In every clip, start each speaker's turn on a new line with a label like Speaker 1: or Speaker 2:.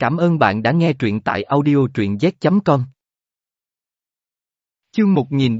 Speaker 1: Cảm ơn bạn đã nghe truyện tại audio truyện z.com. Chương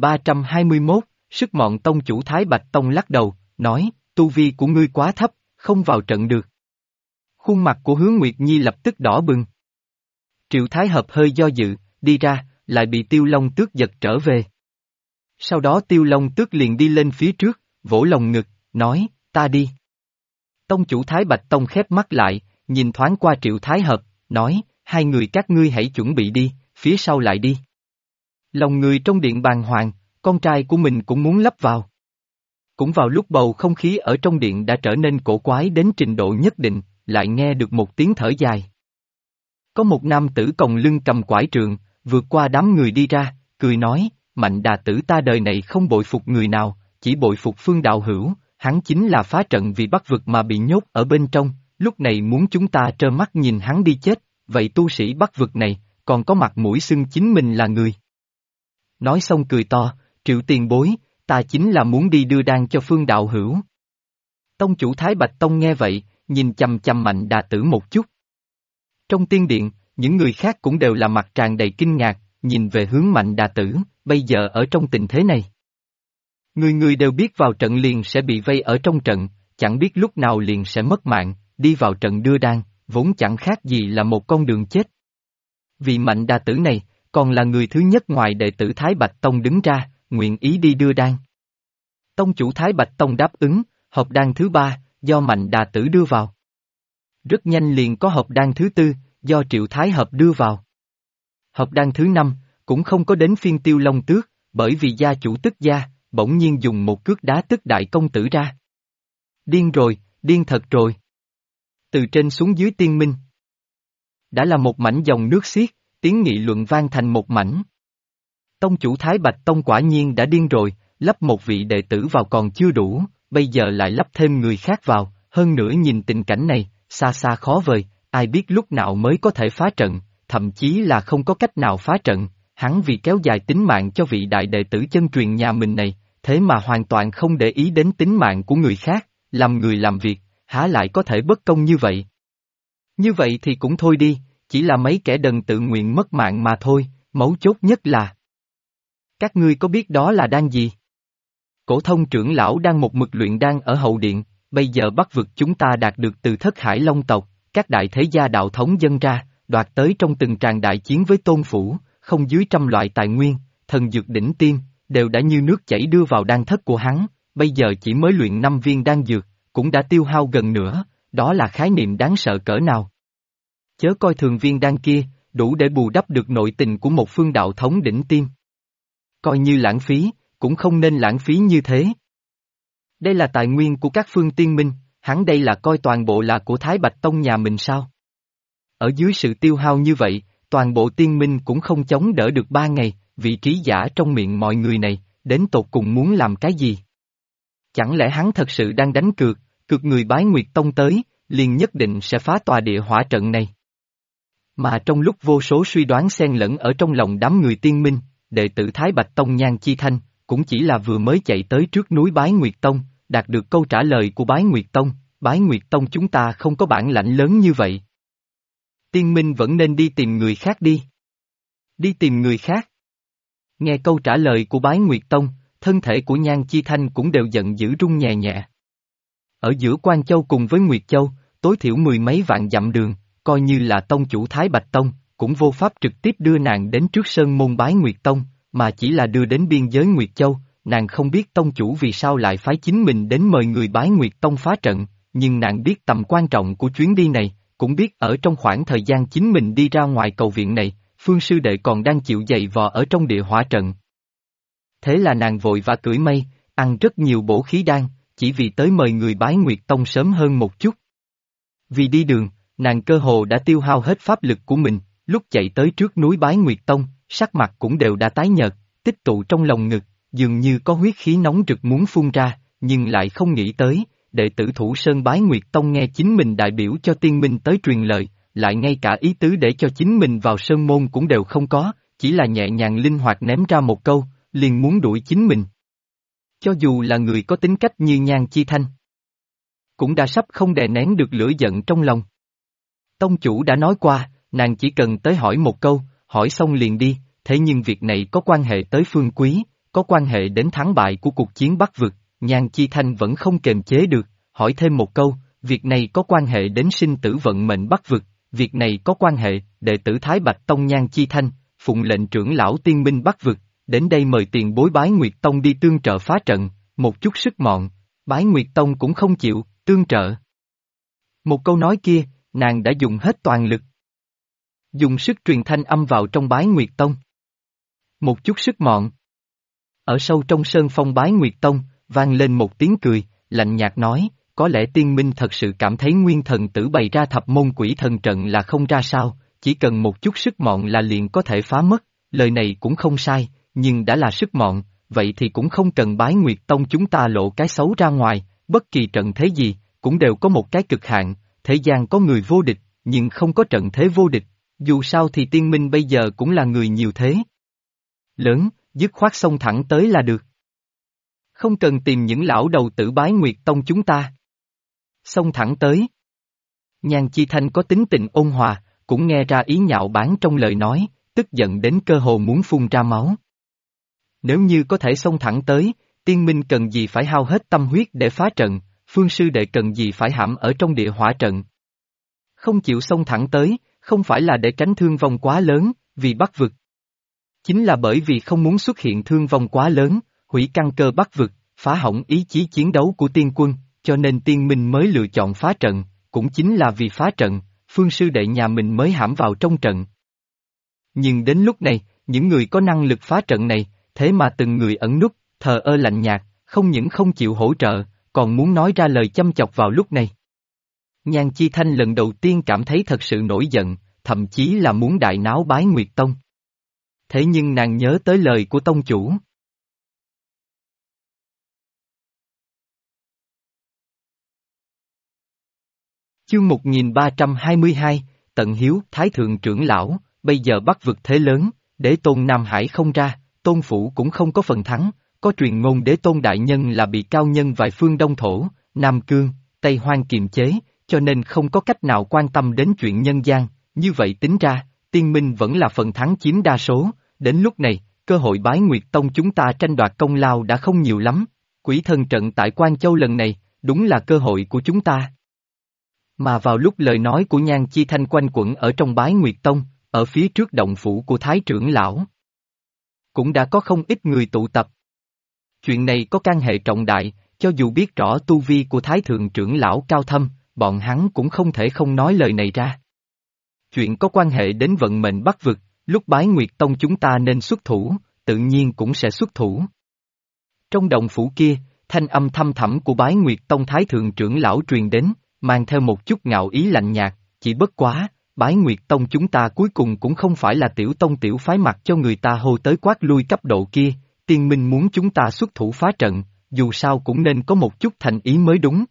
Speaker 1: 1321, Sức Mọn Tông chủ Thái Bạch Tông lắc đầu, nói, tu vi của ngươi quá thấp, không vào trận được. Khuôn mặt của Hứa Nguyệt Nhi lập tức đỏ bừng. Triệu Thái Hợp hơi do dự, đi ra, lại bị Tiêu Long Tước giật trở về. Sau đó Tiêu Long Tước liền đi lên phía trước, vỗ lồng ngực, nói, ta đi. Tông chủ Thái Bạch Tông khép mắt lại, nhìn thoáng qua Triệu Thái Hợp, nói, hai người các ngươi hãy chuẩn bị đi, phía sau lại đi. Lòng người trong điện bàng hoàng, con trai của mình cũng muốn lấp vào. Cũng vào lúc bầu không khí ở trong điện đã trở nên cổ quái đến trình độ nhất định, lại nghe được một tiếng thở dài. Có một nam tử còng lưng cầm quải trượng, vượt qua đám người đi ra, cười nói, Mạnh đà tử ta đời này không bội phục người nào, chỉ bội phục Phương đạo hữu, hắn chính là phá trận vì Bắc vực mà bị nhốt ở bên trong, lúc này muốn chúng ta trơ mắt nhìn hắn đi chết, vậy tu sĩ Bắc vực này, còn có mặt mũi xưng chính mình là người. Nói xong cười to, Triệu tiền bối, ta chính là muốn đi đưa đan cho Phương đạo hữu. Tông chủ Thái Bạch Tông nghe vậy, nhìn chằm chằm Mạnh đà tử một chút. Trong tiên điện, những người khác cũng đều là mặt tràn đầy kinh ngạc, nhìn về hướng Mạnh đà tử, bây giờ ở trong tình thế này. Người người đều biết vào trận liền sẽ bị vây ở trong trận, chẳng biết lúc nào liền sẽ mất mạng, đi vào trận đưa đan, vốn chẳng khác gì là một con đường chết. Vị Mạnh đà tử này, còn là người thứ nhất ngoài đệ tử Thái Bạch Tông đứng ra, nguyện ý đi đưa đan. Tông chủ Thái Bạch Tông đáp ứng, hộp đan thứ ba, do Mạnh đà tử đưa vào. Rất nhanh liền có hộp đan thứ tư, do Triệu Thái Hợp đưa vào. Hộp đan thứ năm, cũng không có đến phiên Tiêu Long Tước, bởi vì gia chủ Tức gia, bỗng nhiên dùng một cước đá Tức đại công tử ra. Điên rồi, điên thật rồi. Từ trên xuống dưới tiên minh. Đã là một mảnh dòng nước xiết, tiếng nghị luận vang thành một mảnh. Tông chủ Thái Bạch Tông quả nhiên đã điên rồi, lắp một vị đệ tử vào còn chưa đủ, bây giờ lại lắp thêm người khác vào, hơn nữa nhìn tình cảnh này, xa xa khó vời, ai biết lúc nào mới có thể phá trận, thậm chí là không có cách nào phá trận, hắn vì kéo dài tính mạng cho vị đại đệ tử chân truyền nhà mình này, thế mà hoàn toàn không để ý đến tính mạng của người khác, làm người làm việc, há lại có thể bất công như vậy. Như vậy thì cũng thôi đi, chỉ là mấy kẻ đần tự nguyện mất mạng mà thôi, mấu chốt nhất là. Các ngươi có biết đó là đan gì? Cổ thông trưởng lão đang một mực luyện đan ở hậu điện, bây giờ Bắc vực chúng ta đạt được từ Thất Hải Long tộc, các đại thế gia đạo thống dâng ra, đoạt tới trong từng tràng đại chiến với Tôn Phủ, không dưới 100 loại tài nguyên, thần dược đỉnh tiên, đều đã như nước chảy đưa vào đan thất của hắn, bây giờ chỉ mới luyện 5 viên đan dược, cũng đã tiêu hao gần nửa, đó là khái niệm đáng sợ cỡ nào. Chớ coi thường viên đan kia, đủ để bù đắp được nội tình của một phương đạo thống đỉnh tiên. Coi như lãng phí, cũng không nên lãng phí như thế. Đây là tài nguyên của các phương tiên minh, hắn đây là coi toàn bộ là của Thái Bạch Tông nhà mình sao? Ở dưới sự tiêu hao như vậy, toàn bộ tiên minh cũng không chống đỡ được 3 ngày, vị trí giả trong miệng mọi người này, đến tột cùng muốn làm cái gì? Chẳng lẽ hắn thật sự đang đánh cược, cược người Bái Nguyệt Tông tới, liền nhất định sẽ phá tòa địa hỏa trận này? Mà trong lúc vô số suy đoán xen lẫn ở trong lòng đám người tiên minh, đệ tử Thái Bạch Tông Nhan Chi Thanh, cũng chỉ là vừa mới chạy tới trước núi Bái Nguyệt Tông, đạt được câu trả lời của Bái Nguyệt Tông, Bái Nguyệt Tông chúng ta không có bản lãnh lớn như vậy. Tiên minh vẫn nên đi tìm người khác đi. Đi tìm người khác. Nghe câu trả lời của Bái Nguyệt Tông, thân thể của Nhan Chi Thanh cũng đều giận dữ rung nhẹ nhẹ. Ở giữa Quan Châu cùng với Nguyệt Châu, tối thiểu 10 mấy vạn dặm đường, coi như là tông chủ Thái Bạch Tông, cũng vô pháp trực tiếp đưa nàng đến trước sơn môn Bái Nguyệt Tông, mà chỉ là đưa đến biên giới Nguyệt Châu, nàng không biết tông chủ vì sao lại phái chính mình đến mời người Bái Nguyệt Tông phá trận, nhưng nàng biết tầm quan trọng của chuyến đi này, cũng biết ở trong khoảng thời gian chính mình đi ra ngoài cầu viện này, Phương sư đệ còn đang chịu dày vò ở trong địa hỏa trận. Thế là nàng vội và cưỡi mây, ăn rất nhiều bổ khí đan, chỉ vì tới mời người Bái Nguyệt Tông sớm hơn một chút. Vì đi đường, nàng cơ hồ đã tiêu hao hết pháp lực của mình, lúc chạy tới trước núi Bái Nguyệt Tông, sắc mặt cũng đều đã tái nhợt, tích tụ trong lòng ngực, dường như có huyết khí nóng rực muốn phun ra, nhưng lại không nghĩ tới, đệ tử Thủ Sơn Bái Nguyệt Tông nghe chính mình đại biểu cho tiên minh tới truyền lời, lại ngay cả ý tứ để cho chính mình vào sơn môn cũng đều không có, chỉ là nhẹ nhàng linh hoạt ném ra một câu, liền muốn đuổi chính mình. Cho dù là người có tính cách như Nhan Chi Thanh, cũng đã sắp không đè nén được lửa giận trong lòng. Tông chủ đã nói qua, nàng chỉ cần tới hỏi một câu, hỏi xong liền đi, thế nhưng việc này có quan hệ tới Phương Quý, có quan hệ đến thắng bại của cuộc chiến Bắc vực, Nhan Chi Thanh vẫn không kềm chế được, hỏi thêm một câu, việc này có quan hệ đến sinh tử vận mệnh Bắc vực, việc này có quan hệ, đệ tử Thái Bạch Tông Nhan Chi Thanh, phụng lệnh trưởng lão tiên minh Bắc vực, đến đây mời tiền bối Bái Nguyệt Tông đi tương trợ phá trận, một chút sức mọn, Bái Nguyệt Tông cũng không chịu, tương trợ. Một câu nói kia, nàng đã dùng hết toàn lực. Dùng sức truyền thanh âm vào trong Bái Nguyệt Tông. Một chút sức mọn. Ở sâu trong sơn phong Bái Nguyệt Tông, vang lên một tiếng cười, lạnh nhạt nói, có lẽ tiên minh thật sự cảm thấy nguyên thần tử bày ra thập môn quỷ thần trận là không ra sao, chỉ cần một chút sức mọn là liền có thể phá mất, lời này cũng không sai, nhưng đã là sức mọn, vậy thì cũng không cần Bái Nguyệt Tông chúng ta lộ cái xấu ra ngoài, bất kỳ trận thế gì, cũng đều có một cái cực hạn, thế gian có người vô địch, nhưng không có trận thế vô địch, dù sao thì tiên minh bây giờ cũng là người nhiều thế. Lớn, dứt khoát xông thẳng tới là được. Không cần tìm những lão đầu tử Bái Nguyệt Tông chúng ta. Xông thẳng tới. Nhan Chi Thanh có tính tình ôn hòa, cũng nghe ra ý nhạo báng trong lời nói, tức giận đến cơ hồ muốn phun ra máu. Nếu như có thể xông thẳng tới, tiên minh cần gì phải hao hết tâm huyết để phá trận, Phương sư đệ cần gì phải hãm ở trong địa hỏa trận. Không chịu xông thẳng tới, không phải là để tránh thương vong quá lớn, vì Bắc vực. Chính là bởi vì không muốn xuất hiện thương vong quá lớn, hủy căn cơ Bắc vực, phá hỏng ý chí chiến đấu của tiên quân, cho nên tiên minh mới lựa chọn phá trận, cũng chính là vì phá trận, Phương sư đệ nhà mình mới hãm vào trong trận. Nhưng đến lúc này, những người có năng lực phá trận này, thế mà từng người ẩn núp, thờ ơ lạnh nhạt, không những không chịu hỗ trợ, còn muốn nói ra lời châm chọc vào lúc này. Nhan Chi Thanh lần đầu tiên cảm thấy thật sự nổi giận, thậm chí là muốn đại náo Bái Nguyệt Tông. Thế nhưng nàng nhớ tới lời của tông chủ. Chương 1322, Tận Hiếu, Thái Thượng trưởng lão, bây giờ Bắc vực thế lớn, Đế Tôn Nam Hải không ra, Tôn Phủ cũng không có phần thắng, có truyền ngôn Đế Tôn Đại Nhân là bị cao nhân vài phương Đông Thổ, Nam Cương, Tây Hoang kiềm chế, cho nên không có cách nào quan tâm đến chuyện nhân gian, như vậy tính ra, tiên minh vẫn là phần thắng chiếm đa số, đến lúc này, cơ hội Bái Nguyệt Tông chúng ta tranh đoạt công lao đã không nhiều lắm, quỷ thần trận tại Quan Châu lần này, đúng là cơ hội của chúng ta. Mà vào lúc lời nói của Nhan Chi Thanh quanh quẩn ở trong Bái Nguyệt Tông, ở phía trước động phủ của Thái trưởng lão, cũng đã có không ít người tụ tập. Chuyện này có can hệ trọng đại, cho dù biết rõ tu vi của Thái thượng trưởng lão cao thâm, bọn hắn cũng không thể không nói lời này ra. Chuyện có quan hệ đến vận mệnh Bắc vực, lúc Bái Nguyệt Tông chúng ta nên xuất thủ, tự nhiên cũng sẽ xuất thủ. Trong động phủ kia, thanh âm thâm thẳm của Bái Nguyệt Tông Thái thượng trưởng lão truyền đến, mang theo một chút ngạo ý lạnh nhạt, chỉ bất quá, Bái Nguyệt Tông chúng ta cuối cùng cũng không phải là tiểu tông tiểu phái mặc cho người ta hô tới quát lui cấp độ kia, tiên minh muốn chúng ta xuất thủ phá trận, dù sao cũng nên có một chút thành ý mới đúng.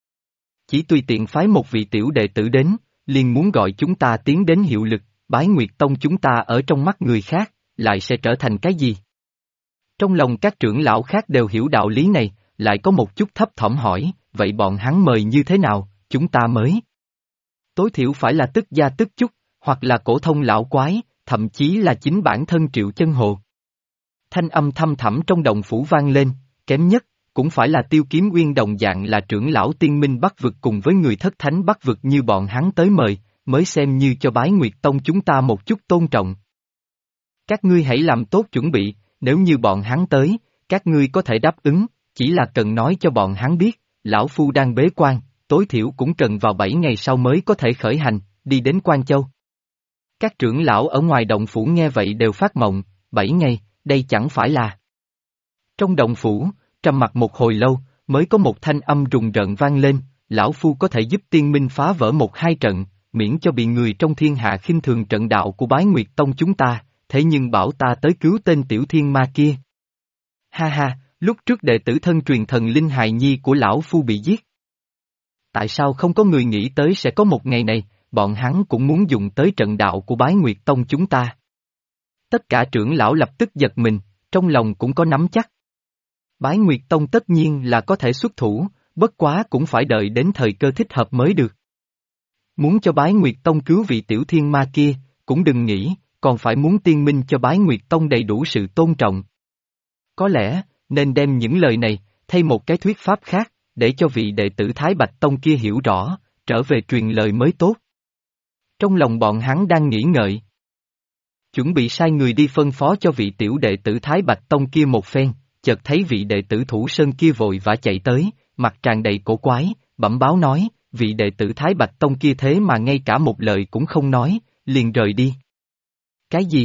Speaker 1: Chỉ tùy tiện phái một vị tiểu đệ tử đến, liền muốn gọi chúng ta tiến đến hiệu lực, Bái Nguyệt Tông chúng ta ở trong mắt người khác, lại sẽ trở thành cái gì? Trong lòng các trưởng lão khác đều hiểu đạo lý này, lại có một chút thấp thỏm hỏi, vậy bọn hắn mời như thế nào, chúng ta mới? Tối thiểu phải là tức gia tức chúc, hoặc là cổ thông lão quái, thậm chí là chính bản thân Triệu Chân Hồ. Thanh âm thâm thẳm trong động phủ vang lên, kém nhất, cũng phải là Tiêu Kiếm Uyên đồng dạng là trưởng lão tiên minh Bắc vực cùng với người thất thánh Bắc vực như bọn hắn tới mời, mới xem như cho Bái Nguyệt Tông chúng ta một chút tôn trọng. Các ngươi hãy làm tốt chuẩn bị, nếu như bọn hắn tới, các ngươi có thể đáp ứng, chỉ là cần nói cho bọn hắn biết, lão phu đang bế quan, tối thiểu cũng cần vào 7 ngày sau mới có thể khởi hành, đi đến Quan Châu. Các trưởng lão ở ngoài động phủ nghe vậy đều phát mộng, 7 ngày, đây chẳng phải là. Trong động phủ, trầm mặc một hồi lâu, mới có một thanh âm rùng rợn vang lên, lão phu có thể giúp tiên minh phá vỡ 1-2 trận, miễn cho bị người trong thiên hạ khinh thường trận đạo của Bái Nguyệt Tông chúng ta, thế nhưng bảo ta tới cứu tên tiểu thiên ma kia. Ha ha, lúc trước đệ tử thân truyền thần linh hài nhi của lão phu bị giết. Tại sao không có người nghĩ tới sẽ có một ngày này, bọn hắn cũng muốn dùng tới trận đạo của Bái Nguyệt Tông chúng ta. Tất cả trưởng lão lập tức giật mình, trong lòng cũng có nắm chắc. Bái Nguyệt Tông tất nhiên là có thể xuất thủ, bất quá cũng phải đợi đến thời cơ thích hợp mới được. Muốn cho Bái Nguyệt Tông cứu vị tiểu thiên ma kia, cũng đừng nghĩ, còn phải muốn tiên minh cho Bái Nguyệt Tông đầy đủ sự tôn trọng. Có lẽ, nên đem những lời này, thay một cái thuyết pháp khác, để cho vị đệ tử Thái Bạch Tông kia hiểu rõ, trở về truyền lời mới tốt. Trong lòng bọn hắn đang nghĩ ngợi. Chuẩn bị sai người đi phân phó cho vị tiểu đệ tử Thái Bạch Tông kia một phen, chợt thấy vị đệ tử Thủ Sơn kia vội vã chạy tới, mặt tràn đầy cổ quái, bẩm báo nói, vị đệ tử Thái Bạch Tông kia thế mà ngay cả một lời cũng không nói, liền rời đi. Cái gì?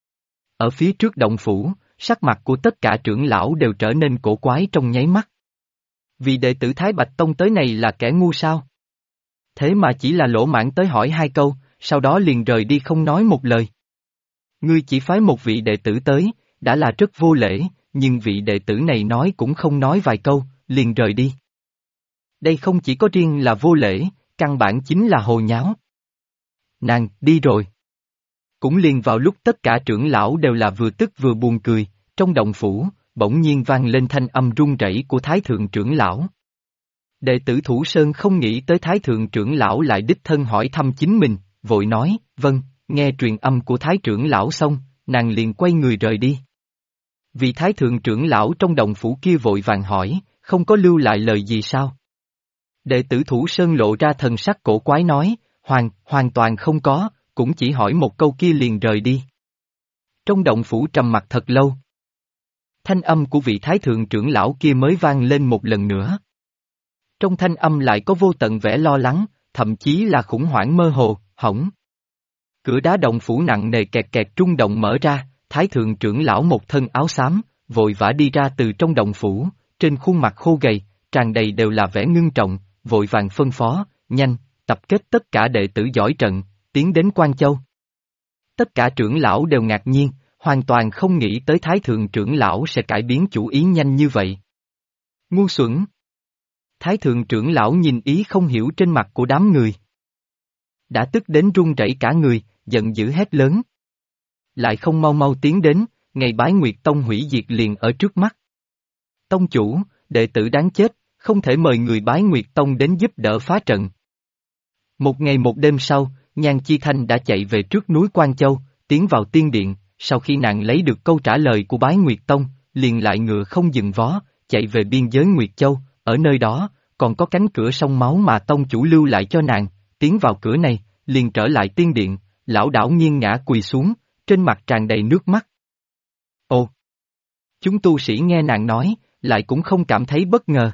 Speaker 1: Ở phía trước động phủ, sắc mặt của tất cả trưởng lão đều trở nên cổ quái trong nháy mắt. Vị đệ tử Thái Bạch Tông tới này là kẻ ngu sao? Thế mà chỉ là lỗ mãng tới hỏi hai câu, sau đó liền rời đi không nói một lời. Ngươi chỉ phái một vị đệ tử tới, đã là rất vô lễ, nhưng vị đệ tử này nói cũng không nói vài câu, liền rời đi. Đây không chỉ có riêng là vô lễ, căn bản chính là hồ nháo. Nàng, đi rồi. Cũng liền vào lúc tất cả trưởng lão đều là vừa tức vừa buồn cười, trong động phủ, bỗng nhiên vang lên thanh âm run rẩy của Thái Thượng trưởng lão. Đệ tử Thủ Sơn không nghĩ tới Thái Thượng trưởng lão lại đích thân hỏi thăm chính mình, vội nói, vâng, nghe truyền âm của Thái trưởng lão xong, nàng liền quay người rời đi. Vị Thái Thượng trưởng lão trong động phủ kia vội vàng hỏi, không có lưu lại lời gì sao? Đệ tử Thủ Sơn lộ ra thần sắc cổ quái nói, hoàn toàn không có, cũng chỉ hỏi một câu kia liền rời đi. Trong động phủ trầm mặc thật lâu. Thanh âm của vị Thái Thượng trưởng lão kia mới vang lên một lần nữa. Trong thanh âm lại có vô tận vẻ lo lắng, thậm chí là khủng hoảng mơ hồ, hỏng. Cửa đá động phủ nặng nề kẹt kẹt rung động mở ra, Thái Thượng trưởng lão một thân áo xám, vội vã đi ra từ trong động phủ, trên khuôn mặt khô gầy, tràn đầy đều là vẻ ngưng trọng, vội vàng phân phó, nhanh, tập kết tất cả đệ tử giỏi trận, tiến đến Quan Châu. Tất cả trưởng lão đều ngạc nhiên, hoàn toàn không nghĩ tới Thái Thượng trưởng lão sẽ cải biến chủ ý nhanh như vậy. Ngu xuẩn! Thái Thượng trưởng lão nhìn ý không hiểu trên mặt của đám người. Đã tức đến run rẩy cả người, giận dữ hét lớn. Lại không mau mau tiến đến, ngày Bái Nguyệt Tông hủy diệt liền ở trước mắt. Tông chủ, đệ tử đáng chết, không thể mời người Bái Nguyệt Tông đến giúp đỡ phá trận. Một ngày một đêm sau, Nhan Chi Thanh đã chạy về trước núi Quan Châu, tiến vào tiên điện, sau khi nàng lấy được câu trả lời của Bái Nguyệt Tông, liền lại ngựa không dừng vó, chạy về biên giới Nguyệt Châu, ở nơi đó, còn có cánh cửa sông máu mà tông chủ lưu lại cho nàng, tiến vào cửa này, liền trở lại tiên điện, lão đảo nghiêng ngã quỳ xuống, trên mặt tràn đầy nước mắt. Ồ! Chúng tu sĩ nghe nàng nói, lại cũng không cảm thấy bất ngờ.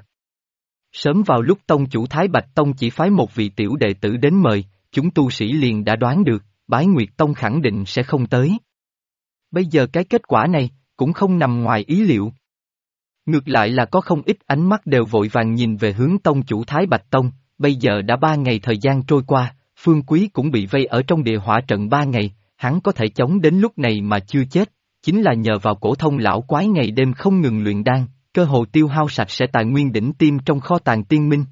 Speaker 1: Sớm vào lúc tông chủ Thái Bạch Tông chỉ phái một vị tiểu đệ tử đến mời, chúng tu sĩ liền đã đoán được, Bái Nguyệt Tông khẳng định sẽ không tới. Bây giờ cái kết quả này, cũng không nằm ngoài ý liệu. Ngược lại là có không ít ánh mắt đều vội vàng nhìn về hướng tông chủ Thái Bạch Tông, bây giờ đã 3 ngày thời gian trôi qua, Phương Quý cũng bị vây ở trong địa hỏa trận 3 ngày, hắn có thể chống đến lúc này mà chưa chết, chính là nhờ vào cổ thông lão quái ngày đêm không ngừng luyện đan, cơ hồ tiêu hao sạch sẽ tài nguyên đỉnh tiêm trong kho tàng tiên minh.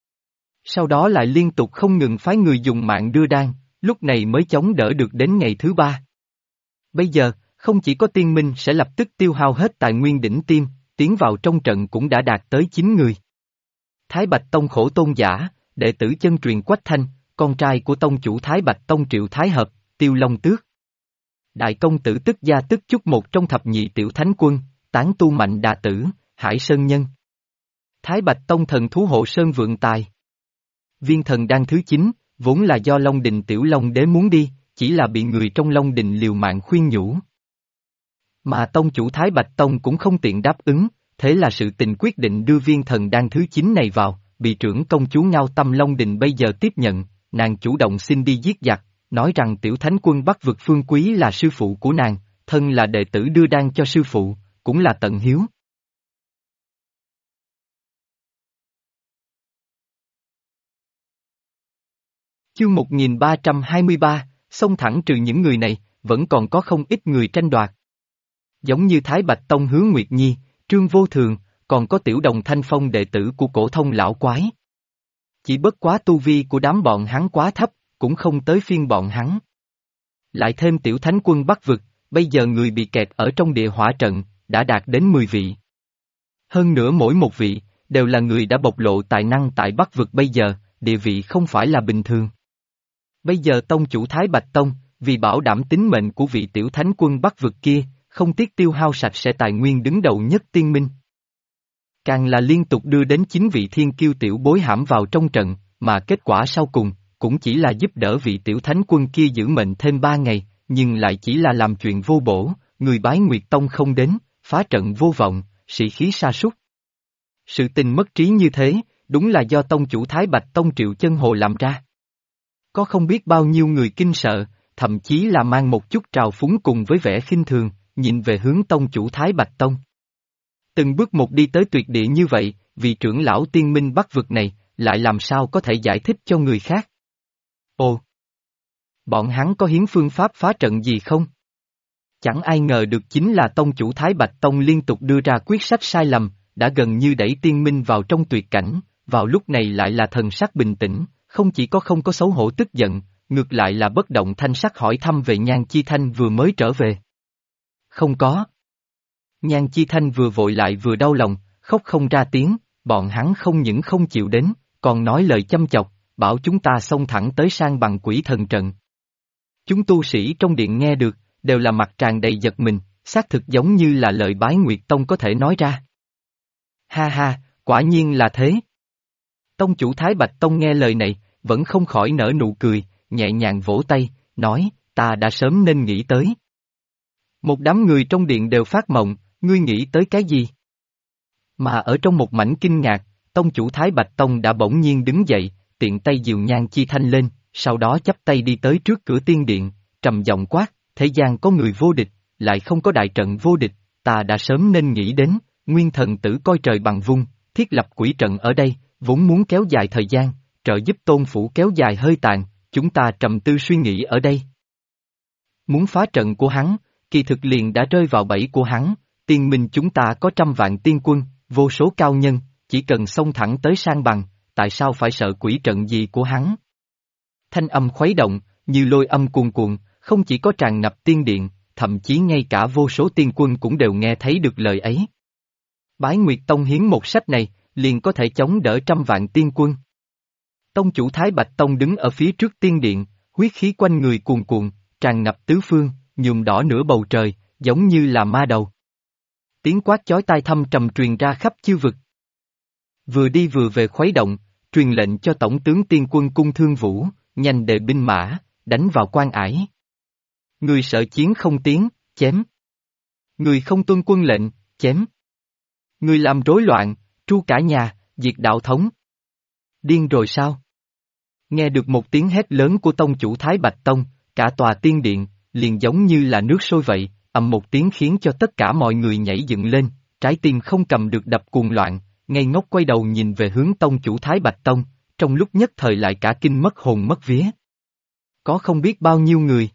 Speaker 1: Sau đó lại liên tục không ngừng phái người dùng mạng đưa đan, lúc này mới chống đỡ được đến ngày thứ 3. Bây giờ, không chỉ có tiên minh sẽ lập tức tiêu hao hết tài nguyên đỉnh tiêm, tiến vào trong trận cũng đã đạt tới 9 người. Thái Bạch Tông Khổ Tôn Giả, đệ tử chân truyền Quách Thanh, con trai của tông chủ Thái Bạch Tông Triệu Thái Hợp, Tiêu Long Tước. Đại công tử Tức Gia Tức Chúc một trong thập nhị tiểu thánh quân, tán tu Mạnh Đà Tử, Hải Sơn Nhân. Thái Bạch Tông thần thú Hộ Sơn Vượng Tài. Viên thần đan thứ 9, vốn là do Long Đình Tiểu Long Đế muốn đi, chỉ là bị người trong Long Đình liều mạng khuyên nhủ. Mà tông chủ Thái Bạch Tông cũng không tiện đáp ứng, thế là sự tình quyết định đưa viên thần đan thứ 9 này vào, bị trưởng công chúa Ngao Tâm Long Đình bây giờ tiếp nhận, nàng chủ động xin đi giết giặc, nói rằng tiểu thánh quân Bắc vực Phương Quý là sư phụ của nàng, thân là đệ tử đưa đan cho sư phụ, cũng là tận hiếu. Chương 1323, xông thẳng trừ những người này, vẫn còn có không ít người tranh đoạt. Giống như Thái Bạch Tông Hứa Nguyệt Nhi, Trương Vô Thường, còn có Tiểu Đồng Thanh Phong đệ tử của cổ thông lão quái. Chỉ bất quá tu vi của đám bọn hắn quá thấp, cũng không tới phiên bọn hắn. Lại thêm Tiểu Thánh quân Bắc vực, bây giờ người bị kẹt ở trong địa hỏa trận, đã đạt đến 10 vị. Hơn nữa mỗi một vị, đều là người đã bộc lộ tài năng tại Bắc vực bây giờ, địa vị không phải là bình thường. Bây giờ tông chủ Thái Bạch Tông, vì bảo đảm tính mệnh của vị tiểu thánh quân Bắc vực kia, không tiếc tiêu hao sạch sẽ tài nguyên đứng đầu nhất tiên minh. Càng là liên tục đưa đến 9 vị thiên kiêu tiểu bối hãm vào trong trận, mà kết quả sau cùng, cũng chỉ là giúp đỡ vị tiểu thánh quân kia giữ mệnh thêm 3 ngày, nhưng lại chỉ là làm chuyện vô bổ, người bái Nguyệt Tông không đến, phá trận vô vọng, sĩ khí sa sút. Sự tình mất trí như thế, đúng là do tông chủ Thái Bạch Tông Triệu Chân Hồ làm ra. Có không biết bao nhiêu người kinh sợ, thậm chí là mang một chút trào phúng cùng với vẻ khinh thường, nhìn về hướng tông chủ Thái Bạch Tông. Từng bước một đi tới tuyệt địa như vậy, vị trưởng lão tiên minh Bắc vực này, lại làm sao có thể giải thích cho người khác? Ồ! Bọn hắn có hiến phương pháp phá trận gì không? Chẳng ai ngờ được chính là tông chủ Thái Bạch Tông liên tục đưa ra quyết sách sai lầm, đã gần như đẩy tiên minh vào trong tuyệt cảnh, vào lúc này lại là thần sắc bình tĩnh, không chỉ có không có xấu hổ tức giận, ngược lại là bất động thanh sắc hỏi thăm về Nhan Chi Thanh vừa mới trở về. Không có. Nhan Chi Thanh vừa vội lại vừa đau lòng, khóc không ra tiếng, bọn hắn không những không chịu đến, còn nói lời châm chọc, bảo chúng ta xông thẳng tới sang bằng quỷ thần trận. Chúng tu sĩ trong điện nghe được, đều là mặt tràn đầy giật mình, xác thực giống như là lời bái Nguyệt Tông có thể nói ra. Ha ha, quả nhiên là thế. Tông chủ Thái Bạch Tông nghe lời này, vẫn không khỏi nở nụ cười, nhẹ nhàng vỗ tay, nói, ta đã sớm nên nghĩ tới. Một đám người trong điện đều phát mộng, ngươi nghĩ tới cái gì? Mà ở trong một mảnh kinh ngạc, tông chủ Thái Bạch Tông đã bỗng nhiên đứng dậy, tiện tay dìu Nhan Chi Thanh lên, sau đó chắp tay đi tới trước cửa tiên điện, trầm giọng quát, thế gian có người vô địch, lại không có đại trận vô địch, ta đã sớm nên nghĩ đến, nguyên thần tử coi trời bằng vung, thiết lập quỷ trận ở đây, vốn muốn kéo dài thời gian, trợ giúp tôn phủ kéo dài hơi tàn, chúng ta trầm tư suy nghĩ ở đây. Muốn phá trận của hắn, kỳ thực liền đã rơi vào bẫy của hắn, tiên minh chúng ta có 100 vạn tiên quân, vô số cao nhân, chỉ cần xông thẳng tới sang bằng, tại sao phải sợ quỷ trận gì của hắn? Thanh âm khuấy động, như lôi âm cuồn cuộn, không chỉ có tràn ngập tiên điện, thậm chí ngay cả vô số tiên quân cũng đều nghe thấy được lời ấy. Bái Nguyệt Tông hiến một sách này, liền có thể chống đỡ 100 vạn tiên quân. Tông chủ Thái Bạch Tông đứng ở phía trước tiên điện, huyết khí quanh người cuồn cuộn, tràn ngập tứ phương, nhuộm đỏ nửa bầu trời, giống như là ma đầu. Tiếng quát chói tai thâm trầm truyền ra khắp chư vực. Vừa đi vừa về khuấy động, truyền lệnh cho tổng tướng tiên quân Cung Thương Vũ, nhanh đề binh mã, đánh vào quan ải. Người sợ chiến không tiến, chém. Người không tuân quân lệnh, chém. Người làm rối loạn, tru cả nhà, diệt đạo thống. Điên rồi sao? Nghe được một tiếng hét lớn của tông chủ Thái Bạch Tông, cả tòa tiên điện, liền giống như là nước sôi vậy, ầm một tiếng khiến cho tất cả mọi người nhảy dựng lên, trái tim không cầm được đập cuồng loạn, ngây ngốc quay đầu nhìn về hướng tông chủ Thái Bạch Tông, trong lúc nhất thời lại cả kinh mất hồn mất vía. Có không biết bao nhiêu người.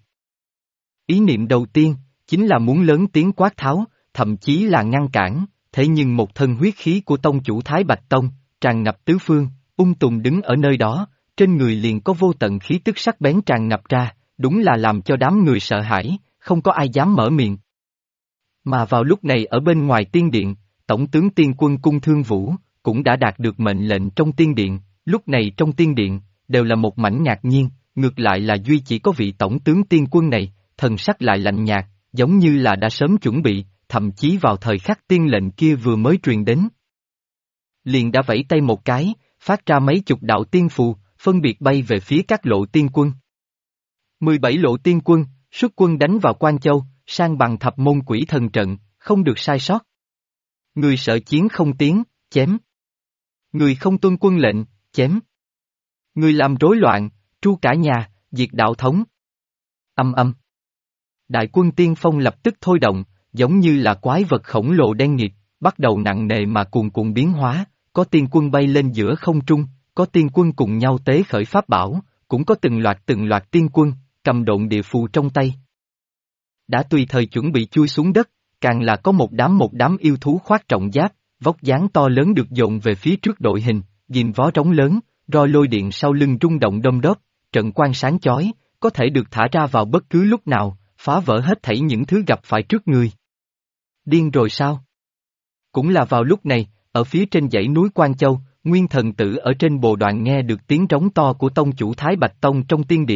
Speaker 1: Ý niệm đầu tiên, chính là muốn lớn tiếng quát tháo, thậm chí là ngăn cản, thế nhưng một thân huyết khí của tông chủ Thái Bạch Tông, tràn ngập tứ phương, tùng đứng ở nơi đó, trên người liền có vô tận khí tức sắc bén tràn ngập ra, đúng là làm cho đám người sợ hãi, không có ai dám mở miệng. Mà vào lúc này ở bên ngoài tiên điện, tổng tướng tiên quân Cung Thương Vũ, cũng đã đạt được mệnh lệnh trong tiên điện, lúc này trong tiên điện, đều là một mảnh ngạc nhiên, ngược lại là duy chỉ có vị tổng tướng tiên quân này, thần sắc lại lạnh nhạt, giống như là đã sớm chuẩn bị, thậm chí vào thời khắc tiên lệnh kia vừa mới truyền đến. Liền đã vẫy tay một cái, phát ra mấy chục đạo tiên phù, phân biệt bay về phía các lộ tiên quân. 17 lộ tiên quân, xuất quân đánh vào Quan Châu, sang bằng thập môn quỷ thần trận, không được sai sót. Người sợ chiến không tiến, chém. Người không tuân quân lệnh, chém. Người làm rối loạn, tru cả nhà, diệt đạo thống. Âm âm. Đại quân tiên phong lập tức thôi động, giống như là quái vật khổng lồ đen nghịt, bắt đầu nặng nề mà cuồn cuộn biến hóa, có tiên quân bay lên giữa không trung, có tiên quân cùng nhau tế khởi pháp bảo, cũng có từng loạt tiên quân, cầm độn địa phù trong tay. Đã tùy thời chuẩn bị chui xuống đất, càng là có một đám yêu thú khoác trọng giáp, vóc dáng to lớn được dồn về phía trước đội hình, ghim vó trống lớn, roi lôi điện sau lưng rung động đom đóm, trận quang sáng chói, có thể được thả ra vào bất cứ lúc nào, phá vỡ hết thảy những thứ gặp phải trước người. Điên rồi sao? Cũng là vào lúc này, ở phía trên dãy núi Quan Châu, Nguyên Thần Tử ở trên bồ đoàn nghe được tiếng trống to của tông chủ Thái Bạch Tông trong tiên điện,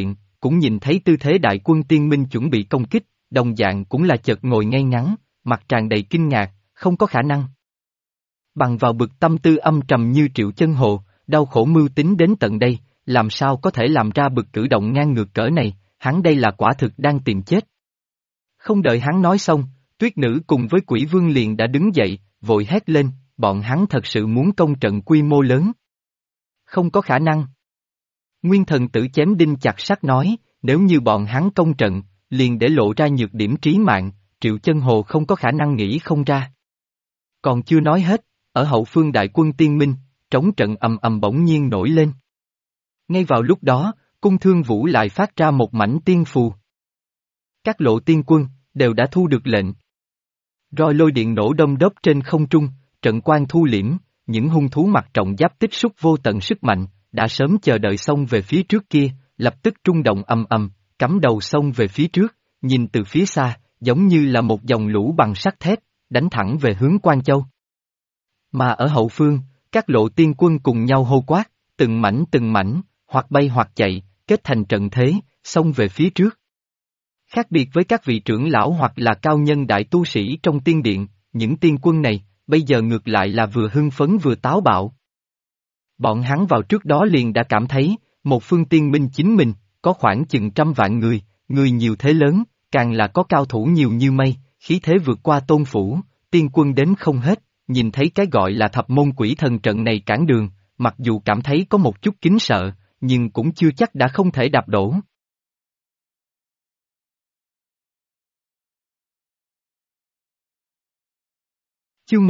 Speaker 1: cũng nhìn thấy tư thế đại quân tiên minh chuẩn bị công kích, đồng dạng cũng là chợt ngồi ngay ngắn, mặt tràn đầy kinh ngạc, không có khả năng. Bằng vào bực tâm tư âm trầm như Triệu Chân Hồ, đau khổ mưu tính đến tận đây, làm sao có thể làm ra bực cử động ngang ngược cỡ này, hắn đây là quả thực đang tìm chết. Không đợi hắn nói xong, Tuyết Nữ cùng với Quỷ Vương liền đã đứng dậy, vội hét lên, bọn hắn thật sự muốn công trận quy mô lớn. Không có khả năng. Nguyên Thần Tử chém đinh chặt sắt nói, nếu như bọn hắn công trận, liền để lộ ra nhược điểm trí mạng, Triệu Chân Hồ không có khả năng nghĩ không ra. Còn chưa nói hết, ở hậu phương đại quân tiên minh, trống trận ầm ầm bỗng nhiên nổi lên. Ngay vào lúc đó, cung Thương Vũ lại phát ra một mảnh tiên phù. Các lộ tiên quân, đều đã thu được lệnh. Roi lôi điện nổ đom đóm trên không trung, trận quang thu liễm, những hung thú mặc trọng giáp tích xúc vô tận sức mạnh, đã sớm chờ đợi xông về phía trước kia, lập tức trung động ầm ầm, cắm đầu xông về phía trước, nhìn từ phía xa, giống như là một dòng lũ bằng sắt thép, đánh thẳng về hướng Quan Châu. Mà ở hậu phương, các lộ tiên quân cùng nhau hô quát, từng mảnh, hoặc bay hoặc chạy, kết thành trận thế, xông về phía trước. Khác biệt với các vị trưởng lão hoặc là cao nhân đại tu sĩ trong tiên điện, những tiên quân này, bây giờ ngược lại là vừa hưng phấn vừa táo bạo. Bọn hắn vào trước đó liền đã cảm thấy, một phương tiên minh chính mình, có khoảng chừng 100 vạn người, người nhiều thế lớn, càng là có cao thủ nhiều như mây, khí thế vượt qua Tôn Phủ, tiên quân đến không hết, nhìn thấy cái gọi là thập môn quỷ thần trận này cản đường, mặc dù cảm thấy có một chút kính sợ, nhưng cũng chưa chắc đã không thể đạp đổ. Chương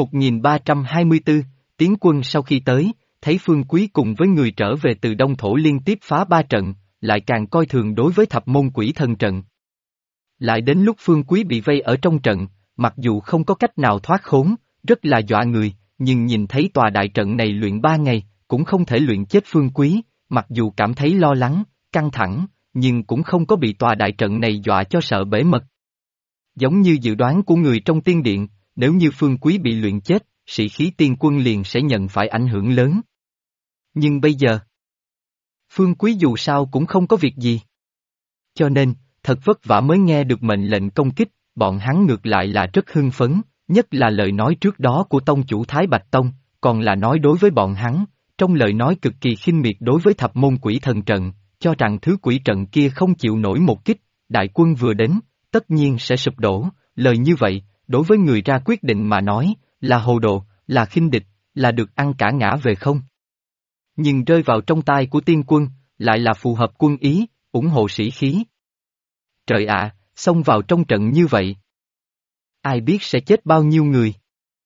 Speaker 1: 1324, tiến quân sau khi tới, thấy Phương Quý cùng với người trở về từ Đông Thổ liên tiếp phá 3 trận, lại càng coi thường đối với thập môn quỷ thần trận. Lại đến lúc Phương Quý bị vây ở trong trận, mặc dù không có cách nào thoát khốn, rất là dọa người, nhưng nhìn thấy tòa đại trận này luyện 3 ngày, cũng không thể luyện chết Phương Quý, mặc dù cảm thấy lo lắng, căng thẳng, nhưng cũng không có bị tòa đại trận này dọa cho sợ bể mật. Giống như dự đoán của người trong tiên điện, nếu như Phương Quý bị luyện chết, sĩ khí tiên quân liền sẽ nhận phải ảnh hưởng lớn. Nhưng bây giờ, Phương Quý dù sao cũng không có việc gì. Cho nên, thật vất vả mới nghe được mệnh lệnh công kích, bọn hắn ngược lại là rất hưng phấn, nhất là lời nói trước đó của tông chủ Thái Bạch Tông, còn là nói đối với bọn hắn, trong lời nói cực kỳ khinh miệt đối với thập môn quỷ thần trận, cho rằng thứ quỷ trận kia không chịu nổi một kích, đại quân vừa đến, tất nhiên sẽ sụp đổ, lời như vậy, đối với người ra quyết định mà nói, là hồ đồ, là khinh địch, là được ăn cả ngã về không. Nhưng rơi vào trong tai của tiên quân, lại là phù hợp quân ý, ủng hộ sĩ khí. Trời ạ, xông vào trong trận như vậy. Ai biết sẽ chết bao nhiêu người.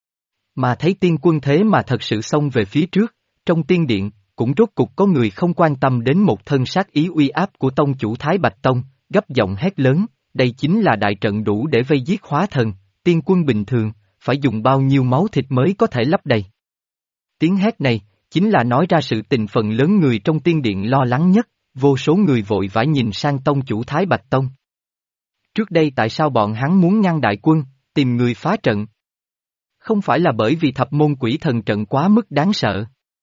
Speaker 1: Mà thấy tiên quân thế mà thật sự xông về phía trước, trong tiên điện, cũng rốt cục có người không quan tâm đến một thân sát ý uy áp của tông chủ Thái Bạch Tông, gấp giọng hét lớn, đây chính là đại trận đủ để vây giết hóa thần, tiên quân bình thường, phải dùng bao nhiêu máu thịt mới có thể lấp đầy. Tiếng hét này, chính là nói ra sự tình phần lớn người trong tiên điện lo lắng nhất, vô số người vội vã nhìn sang tông chủ Thái Bạch Tông. Trước đây tại sao bọn hắn muốn ngăn đại quân, tìm người phá trận? Không phải là bởi vì thập môn quỷ thần trận quá mức đáng sợ.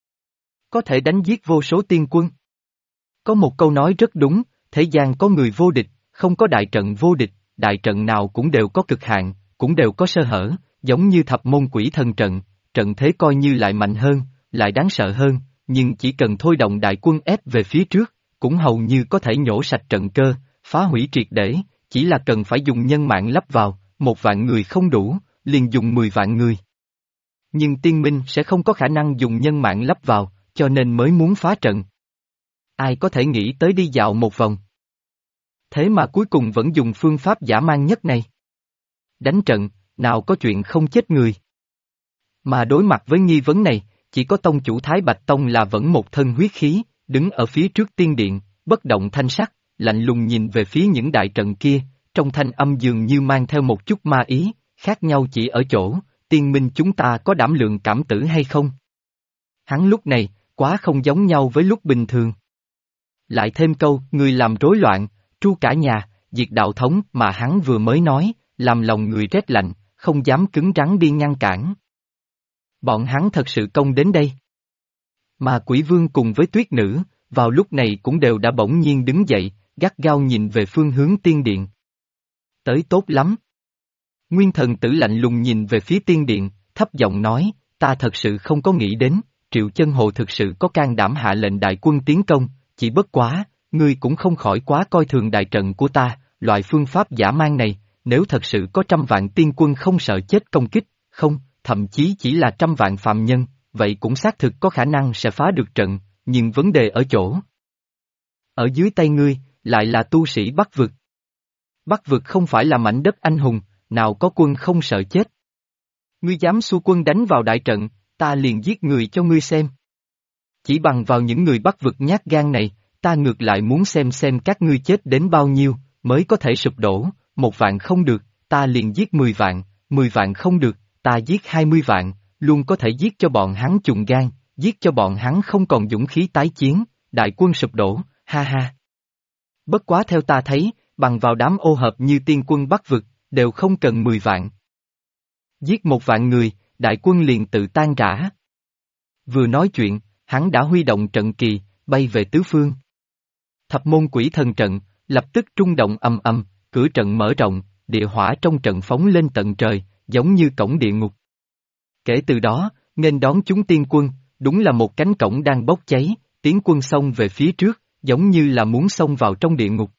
Speaker 1: Có thể đánh giết vô số tiên quân. Có một câu nói rất đúng, thế gian có người vô địch, không có đại trận vô địch, đại trận nào cũng đều có cực hạn, cũng đều có sơ hở, giống như thập môn quỷ thần trận, trận thế coi như lại mạnh hơn, lại đáng sợ hơn, nhưng chỉ cần thôi động đại quân ép về phía trước, cũng hầu như có thể nhổ sạch trận cơ, phá hủy triệt để, chỉ là cần phải dùng nhân mạng lắp vào, 1 vạn người không đủ, liền dùng 10 vạn người. Nhưng tiên minh sẽ không có khả năng dùng nhân mạng lắp vào, cho nên mới muốn phá trận. Ai có thể nghĩ tới đi dạo một vòng? Thế mà cuối cùng vẫn dùng phương pháp dã man nhất này. Đánh trận, nào có chuyện không chết người. Mà đối mặt với nghi vấn này, chỉ có tông chủ Thái Bạch Tông là vẫn một thân huyết khí, đứng ở phía trước tiên điện, bất động thanh sắc, lạnh lùng nhìn về phía những đại trận kia, trong thanh âm dường như mang theo một chút ma ý, khác nhau chỉ ở chỗ, tiên minh chúng ta có đảm lượng cảm tử hay không? Hắn lúc này, quá không giống nhau với lúc bình thường. Lại thêm câu, người làm rối loạn, tru cả nhà, diệt đạo thống mà hắn vừa mới nói, làm lòng người rét lạnh, không dám cứng rắn đi ngăn cản. Bọn hắn thật sự công đến đây. Mà Quỷ Vương cùng với Tuyết Nữ, vào lúc này cũng đều đã bỗng nhiên đứng dậy, gắt gao nhìn về phương hướng tiên điện. Tới tốt lắm. Nguyên thần tử lạnh lùng nhìn về phía tiên điện, thấp giọng nói, ta thật sự không có nghĩ đến, Triệu Chân Hồ thực sự có can đảm hạ lệnh đại quân tiến công, chỉ bất quá, ngươi cũng không khỏi quá coi thường đại trận của ta, loại phương pháp dã man này, nếu thật sự có 100 vạn tiên quân không sợ chết công kích, không, thậm chí chỉ là 100 vạn phạm nhân, vậy cũng xác thực có khả năng sẽ phá được trận, nhưng vấn đề ở chỗ. Ở dưới tay ngươi, lại là tu sĩ Bắc vực. Bắc vực không phải là mảnh đất anh hùng, nào có quân không sợ chết. Ngươi dám xua quân đánh vào đại trận, ta liền giết người cho ngươi xem. Chỉ bằng vào những người Bắc vực nhát gan này, ta ngược lại muốn xem các ngươi chết đến bao nhiêu, mới có thể sụp đổ, 1 vạn không được, ta liền giết 10 vạn, 10 vạn không được, ta giết 20 vạn, luôn có thể giết cho bọn hắn chùng gan, giết cho bọn hắn không còn dũng khí tái chiến, đại quân sụp đổ, ha ha. Bất quá theo ta thấy, bằng vào đám ô hợp như tiên quân Bắc vực, đều không cần 10 vạn. Giết 1 vạn người, đại quân liền tự tan rã. Vừa nói chuyện, hắn đã huy động trận kỳ, bay về tứ phương. Thập môn quỷ thần trận, lập tức rung động ầm ầm, cửa trận mở rộng, địa hỏa trong trận phóng lên tận trời, giống như cổng địa ngục. Kể từ đó, nghênh đón chúng tiên quân, đúng là một cánh cổng đang bốc cháy, tiến quân xông về phía trước, giống như là muốn xông vào trong địa ngục.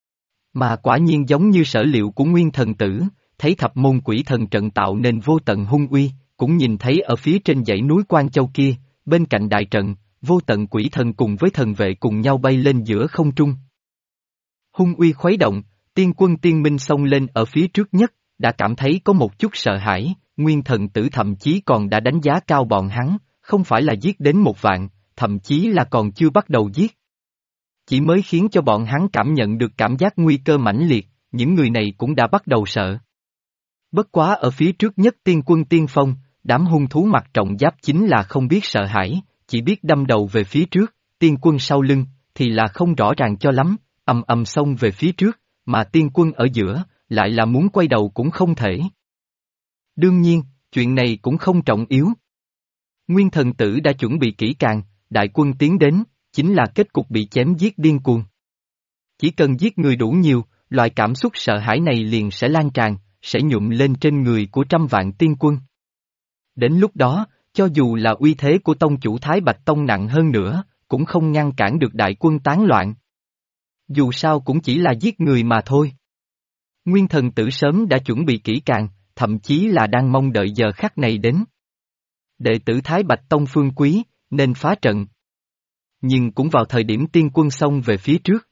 Speaker 1: Mà quả nhiên giống như sở liệu của Nguyên Thần Tử, thấy thập môn quỷ thần trận tạo nên vô tận hung uy, cũng nhìn thấy ở phía trên dãy núi Quan Châu kia, bên cạnh đại trận, vô tận quỷ thần cùng với thần vệ cùng nhau bay lên giữa không trung. Hung uy khuấy động, tiên quân tiên minh xông lên ở phía trước nhất, đã cảm thấy có một chút sợ hãi, Nguyên Thần Tử thậm chí còn đã đánh giá cao bọn hắn, không phải là giết đến 1 vạn, thậm chí là còn chưa bắt đầu giết. Chỉ mới khiến cho bọn hắn cảm nhận được cảm giác nguy cơ mãnh liệt, những người này cũng đã bắt đầu sợ. Bất quá ở phía trước nhất tiên quân tiên phong, đám hung thú mặc trọng giáp chính là không biết sợ hãi, chỉ biết đâm đầu về phía trước, tiên quân sau lưng, thì là không rõ ràng cho lắm, ầm ầm xông về phía trước, mà tiên quân ở giữa, lại là muốn quay đầu cũng không thể. Đương nhiên, chuyện này cũng không trọng yếu. Nguyên Thần Tử đã chuẩn bị kỹ càng, đại quân tiến đến, chính là kết cục bị chém giết điên cuồng. Chỉ cần giết người đủ nhiều, loại cảm xúc sợ hãi này liền sẽ lan tràn, sẽ nhuộm lên trên người của 100 vạn tiên quân. Đến lúc đó, cho dù là uy thế của tông chủ Thái Bạch Tông nặng hơn nữa, cũng không ngăn cản được đại quân tán loạn. Dù sao cũng chỉ là giết người mà thôi. Nguyên Thần Tử sớm đã chuẩn bị kỹ càng, thậm chí là đang mong đợi giờ khắc này đến. Đệ tử Thái Bạch Tông phương quý, nên phá trận. Nhưng cũng vào thời điểm tiên quân xông về phía trước.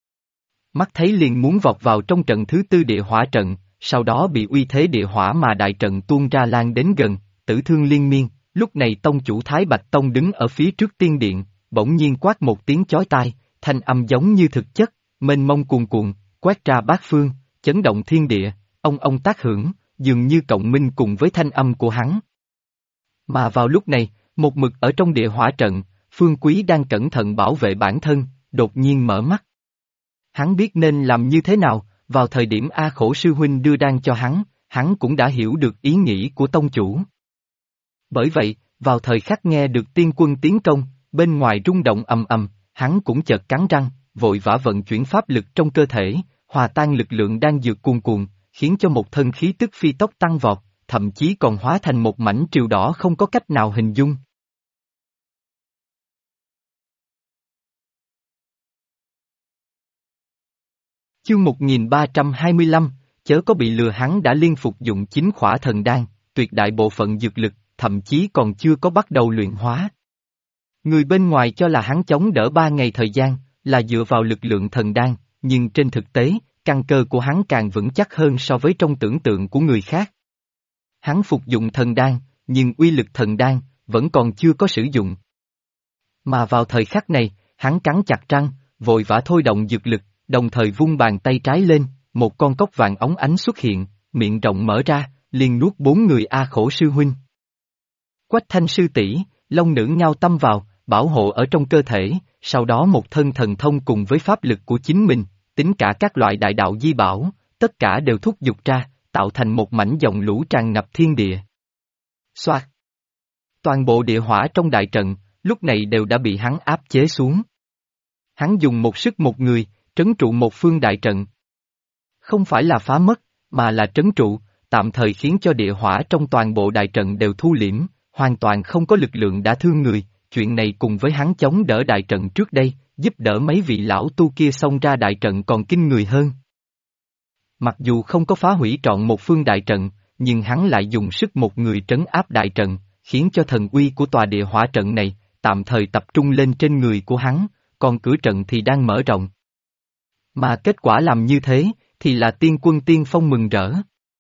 Speaker 1: Mắt thấy liền muốn vọt vào trong trận thứ 4 địa hỏa trận, sau đó bị uy thế địa hỏa mà đại trận tuôn ra lan đến gần, tử thương liên miên, lúc này tông chủ Thái Bạch Tông đứng ở phía trước tiên điện, bỗng nhiên quát một tiếng chói tai, thanh âm giống như thực chất, mênh mông cuồn cuộn, quét ra bát phương, chấn động thiên địa, ông tác hưởng, dường như cộng minh cùng với thanh âm của hắn. Mà vào lúc này, một mực ở trong địa hỏa trận, Phương Quý đang cẩn thận bảo vệ bản thân, đột nhiên mở mắt. Hắn biết nên làm như thế nào, vào thời điểm A Khổ sư huynh đưa đan cho hắn cũng đã hiểu được ý nghĩ của tông chủ. Bởi vậy, vào thời khắc nghe được tiên quân tiến công, bên ngoài rung động ầm ầm, hắn cũng chợt cắn răng, vội vã vận chuyển pháp lực trong cơ thể, hòa tan lực lượng đang dược cuồn cuộn, khiến cho một thân khí tức phi tốc tăng vọt, thậm chí còn hóa thành một mảnh triều đỏ không có cách nào hình dung. Chương 1325, chớ có bị lừa, hắn đã liên phục dụng 9 khỏa thần đan, tuyệt đại bộ phận dược lực, thậm chí còn chưa có bắt đầu luyện hóa. Người bên ngoài cho là hắn chống đỡ 3 ngày thời gian, là dựa vào lực lượng thần đan, nhưng trên thực tế, căn cơ của hắn càng vững chắc hơn so với trong tưởng tượng của người khác. Hắn phục dụng thần đan, nhưng uy lực thần đan, vẫn còn chưa có sử dụng. Mà vào thời khắc này, hắn cắn chặt răng, vội vã thôi động dược lực, đồng thời vung bàn tay trái lên, một con cốc vàng óng ánh xuất hiện, miệng rộng mở ra, liền nuốt 4 người A Khổ sư huynh. Quách Thanh sư tỷ, Long nữ ngao tâm vào, bảo hộ ở trong cơ thể, sau đó một thân thần thông cùng với pháp lực của chính mình, tính cả các loại đại đạo di bảo, tất cả đều thúc giục ra, tạo thành một mảnh dòng lũ tràn ngập thiên địa. Xoạt! Toàn bộ địa hỏa trong đại trận, lúc này đều đã bị hắn áp chế xuống. Hắn dùng một sức một người, trấn trụ một phương đại trận. Không phải là phá mất, mà là trấn trụ, tạm thời khiến cho địa hỏa trong toàn bộ đại trận đều thu liễm, hoàn toàn không có lực lượng đã thương người, chuyện này cùng với hắn chống đỡ đại trận trước đây, giúp đỡ mấy vị lão tu kia xông ra đại trận còn kinh người hơn. Mặc dù không có phá hủy trọn một phương đại trận, nhưng hắn lại dùng sức một người trấn áp đại trận, khiến cho thần uy của tòa địa hỏa trận này, tạm thời tập trung lên trên người của hắn, còn cửa trận thì đang mở rộng. Mà kết quả làm như thế, thì là tiên quân tiên phong mừng rỡ.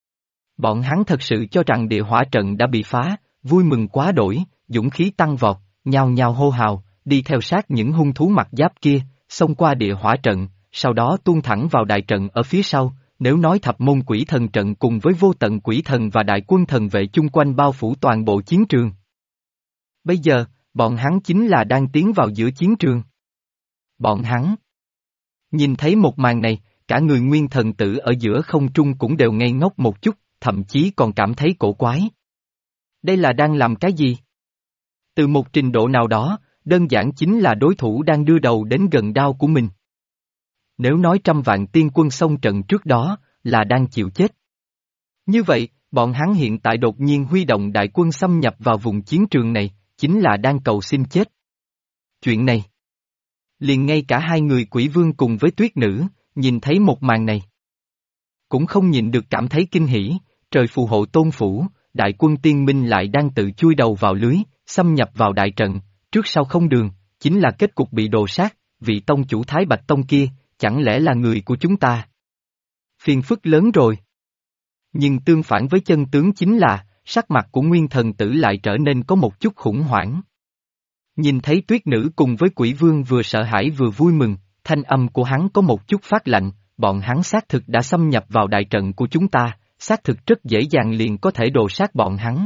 Speaker 1: Bọn hắn thật sự cho rằng địa hỏa trận đã bị phá, vui mừng quá đổi, dũng khí tăng vọt, nhao nhao hô hào, đi theo sát những hung thú mặc giáp kia, xông qua địa hỏa trận, sau đó tuôn thẳng vào đại trận ở phía sau. Nếu nói thập môn quỷ thần trận cùng với vô tận quỷ thần và đại quân thần vệ chung quanh bao phủ toàn bộ chiến trường. Bây giờ, bọn hắn chính là đang tiến vào giữa chiến trường. Bọn hắn nhìn thấy một màn này, cả người nguyên thần tử ở giữa không trung cũng đều ngây ngốc một chút, thậm chí còn cảm thấy cổ quái. Đây là đang làm cái gì? Từ một trình độ nào đó, đơn giản chính là đối thủ đang đưa đầu đến gần đao của mình. Nếu nói trăm vạn tiên quân xông trận trước đó, là đang chịu chết. Như vậy, bọn hắn hiện tại đột nhiên huy động đại quân xâm nhập vào vùng chiến trường này, chính là đang cầu xin chết. Chuyện này, liền ngay cả hai người quỷ vương cùng với tuyết nữ, nhìn thấy một màn này. Cũng không nhìn được cảm thấy kinh hỉ, trời phù hộ tôn phủ, đại quân tiên minh lại đang tự chui đầu vào lưới, xâm nhập vào đại trận, trước sau không đường, chính là kết cục bị đồ sát, vị tông chủ Thái Bạch Tông kia, chẳng lẽ là người của chúng ta? Phiền phức lớn rồi. Nhưng tương phản với chân tướng chính là, sắc mặt của nguyên thần tử lại trở nên có một chút khủng hoảng. Nhìn thấy tuyết nữ cùng với quỷ vương vừa sợ hãi vừa vui mừng, thanh âm của hắn có một chút phát lạnh, bọn hắn xác thực đã xâm nhập vào đại trận của chúng ta, xác thực rất dễ dàng liền có thể đồ sát bọn hắn.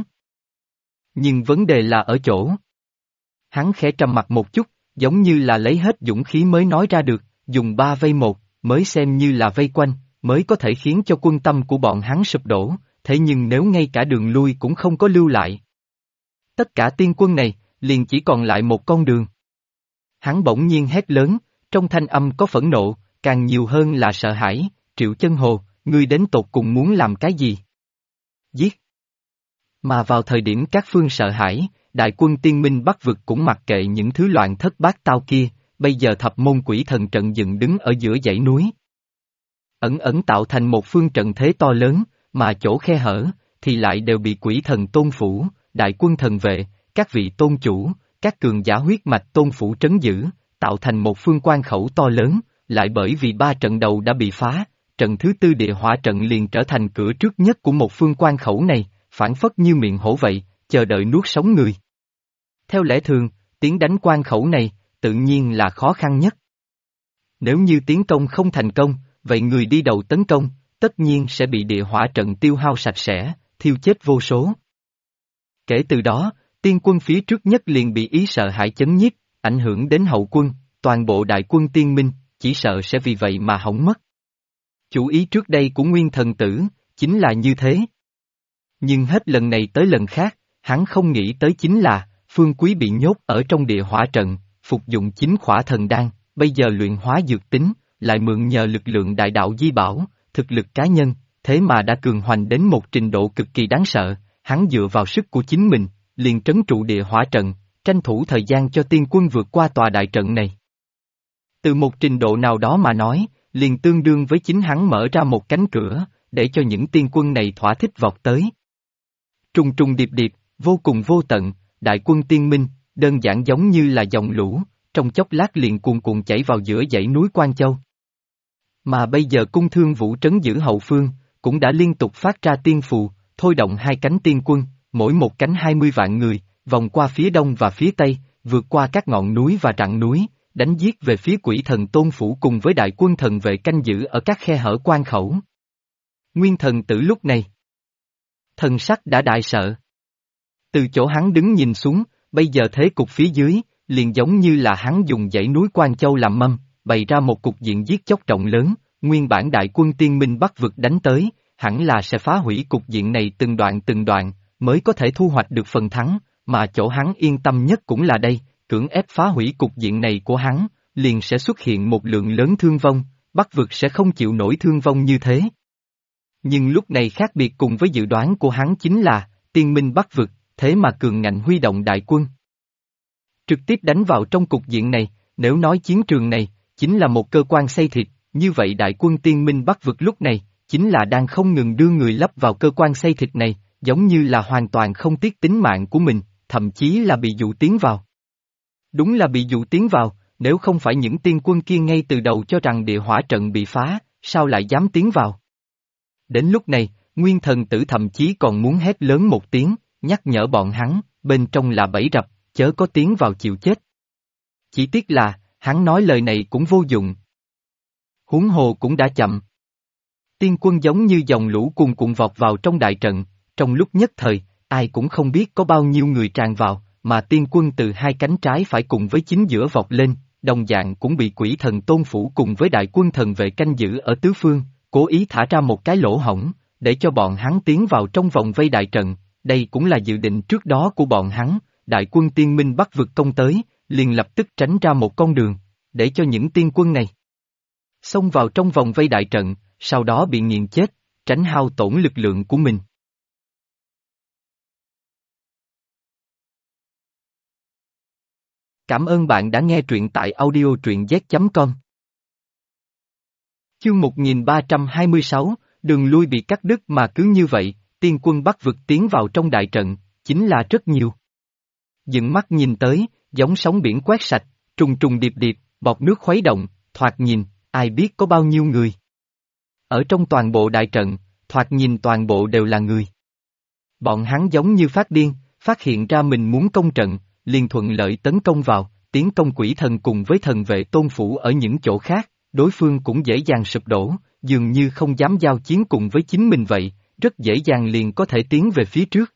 Speaker 1: Nhưng vấn đề là ở chỗ. Hắn khẽ trầm mặt một chút, giống như là lấy hết dũng khí mới nói ra được, dùng 3 vây 1, mới xem như là vây quanh, mới có thể khiến cho quân tâm của bọn hắn sụp đổ, thế nhưng nếu ngay cả đường lui cũng không có lưu lại. Tất cả tiên quân này, liền chỉ còn lại một con đường. Hắn bỗng nhiên hét lớn, trong thanh âm có phẫn nộ, càng nhiều hơn là sợ hãi, Triệu Chân Hồ, ngươi đến tột cùng muốn làm cái gì? Giết! Mà vào thời điểm các phương sợ hãi, đại quân tiên minh Bắc vực cũng mặc kệ những thứ loạn thất bát tao kia, bây giờ thập môn quỷ thần trận dựng đứng ở giữa dãy núi. Ẩn ẩn tạo thành một phương trận thế to lớn, mà chỗ khe hở, thì lại đều bị quỷ thần tôn phủ, đại quân thần vệ, các vị tôn chủ, các cường giả huyết mạch tôn phủ trấn giữ, tạo thành một phương quan khẩu to lớn, lại bởi vì 3 trận đầu đã bị phá, trận thứ 4 địa hỏa trận liền trở thành cửa trước nhất của một phương quan khẩu này, phản phất như miệng hổ vậy, chờ đợi nuốt sống người. Theo lẽ thường, tiến đánh quan khẩu này, tự nhiên là khó khăn nhất. Nếu như tiến công không thành công, vậy người đi đầu tấn công, tất nhiên sẽ bị địa hỏa trận tiêu hao sạch sẽ, thiêu chết vô số. Kể từ đó, tiên quân phía trước nhất liền bị ý sợ hãi chấn nhiếp, ảnh hưởng đến hậu quân, toàn bộ đại quân tiên minh, chỉ sợ sẽ vì vậy mà hỏng mất. Chủ ý trước đây của nguyên thần tử, chính là như thế. Nhưng hết lần này tới lần khác, hắn không nghĩ tới chính là, Phương Quý bị nhốt ở trong địa hỏa trận, phục dụng 9 khỏa thần đan, bây giờ luyện hóa dược tính, lại mượn nhờ lực lượng đại đạo di bảo, thực lực cá nhân, thế mà đã cường hoành đến một trình độ cực kỳ đáng sợ, hắn dựa vào sức của chính mình, liền trấn trụ địa hỏa trận, tranh thủ thời gian cho tiên quân vượt qua tòa đại trận này. Từ một trình độ nào đó mà nói, liền tương đương với chính hắn mở ra một cánh cửa, để cho những tiên quân này thỏa thích vọt tới. Trùng trùng điệp điệp, vô cùng vô tận, đại quân tiên minh, đơn giản giống như là dòng lũ, trong chốc lát liền cuồn cuộn chảy vào giữa dãy núi Quan Châu. Mà bây giờ cung thương vũ trấn giữ hậu phương, cũng đã liên tục phát ra tiên phù, thôi động 2 cánh tiên quân, mỗi một cánh 20 vạn người, vòng qua phía đông và phía tây, vượt qua các ngọn núi và rặng núi, đánh giết về phía quỷ thần tôn phủ cùng với đại quân thần vệ canh giữ ở các khe hở quan khẩu. Nguyên thần tử lúc này, thần sắc đã đại sợ. Từ chỗ hắn đứng nhìn xuống, bây giờ thế cục phía dưới, liền giống như là hắn dùng dãy núi Quan Châu làm mâm, bày ra một cục diện giết chóc rộng lớn, nguyên bản đại quân tiên minh Bắc vực đánh tới, hẳn là sẽ phá hủy cục diện này từng đoạn, mới có thể thu hoạch được phần thắng, mà chỗ hắn yên tâm nhất cũng là đây, cưỡng ép phá hủy cục diện này của hắn, liền sẽ xuất hiện một lượng lớn thương vong, Bắc vực sẽ không chịu nổi thương vong như thế. Nhưng lúc này khác biệt cùng với dự đoán của hắn chính là, tiên minh Bắc vực, thế mà cường ngạnh huy động đại quân. Trực tiếp đánh vào trong cục diện này, nếu nói chiến trường này, chính là một cơ quan xây thịt, như vậy đại quân tiên minh Bắc vực lúc này, chính là đang không ngừng đưa người lấp vào cơ quan xây thịt này, giống như là hoàn toàn không tiếc tính mạng của mình, thậm chí là bị dụ tiến vào. Đúng là bị dụ tiến vào, nếu không phải những tiên quân kia ngay từ đầu cho rằng địa hỏa trận bị phá, sao lại dám tiến vào? Đến lúc này, Nguyên Thần Tử thậm chí còn muốn hét lớn một tiếng, nhắc nhở bọn hắn, bên trong là bẫy rập, chớ có tiến vào chịu chết. Chỉ tiếc là, hắn nói lời này cũng vô dụng. Huống hồ cũng đã chậm. Tiên quân giống như dòng lũ cuồn cuộn vọt vào trong đại trận, trong lúc nhất thời, ai cũng không biết có bao nhiêu người tràn vào, mà tiên quân từ hai cánh trái phải cùng với chính giữa vọt lên, đồng dạng cũng bị quỷ thần tôn phủ cùng với đại quân thần vệ canh giữ ở tứ phương, cố ý thả ra một cái lỗ hổng, để cho bọn hắn tiến vào trong vòng vây đại trận, đây cũng là dự định trước đó của bọn hắn, đại quân tiên minh Bắc vực công tới, liền lập tức tránh ra một con đường, để cho những tiên quân này xông vào trong vòng vây đại trận, sau đó bị nghiền chết, tránh hao tổn lực lượng của mình. Cảm ơn bạn đã nghe truyện tại audio truyện z.com. Chương 1326, đường lui bị cắt đứt mà cứ như vậy, tiên quân Bắc vực tiến vào trong đại trận, chính là rất nhiều. Dựng mắt nhìn tới, giống sóng biển quét sạch, trùng trùng điệp điệp, bọt nước khuấy động, thoạt nhìn, ai biết có bao nhiêu người. Ở trong toàn bộ đại trận, thoạt nhìn toàn bộ đều là người. Bọn hắn giống như phát điên, phát hiện ra mình muốn công trận, liền thuận lợi tấn công vào, tiến công quỷ thần cùng với thần vệ tôn phủ ở những chỗ khác, đối phương cũng dễ dàng sụp đổ, dường như không dám giao chiến cùng với chính mình vậy, rất dễ dàng liền có thể tiến về phía trước.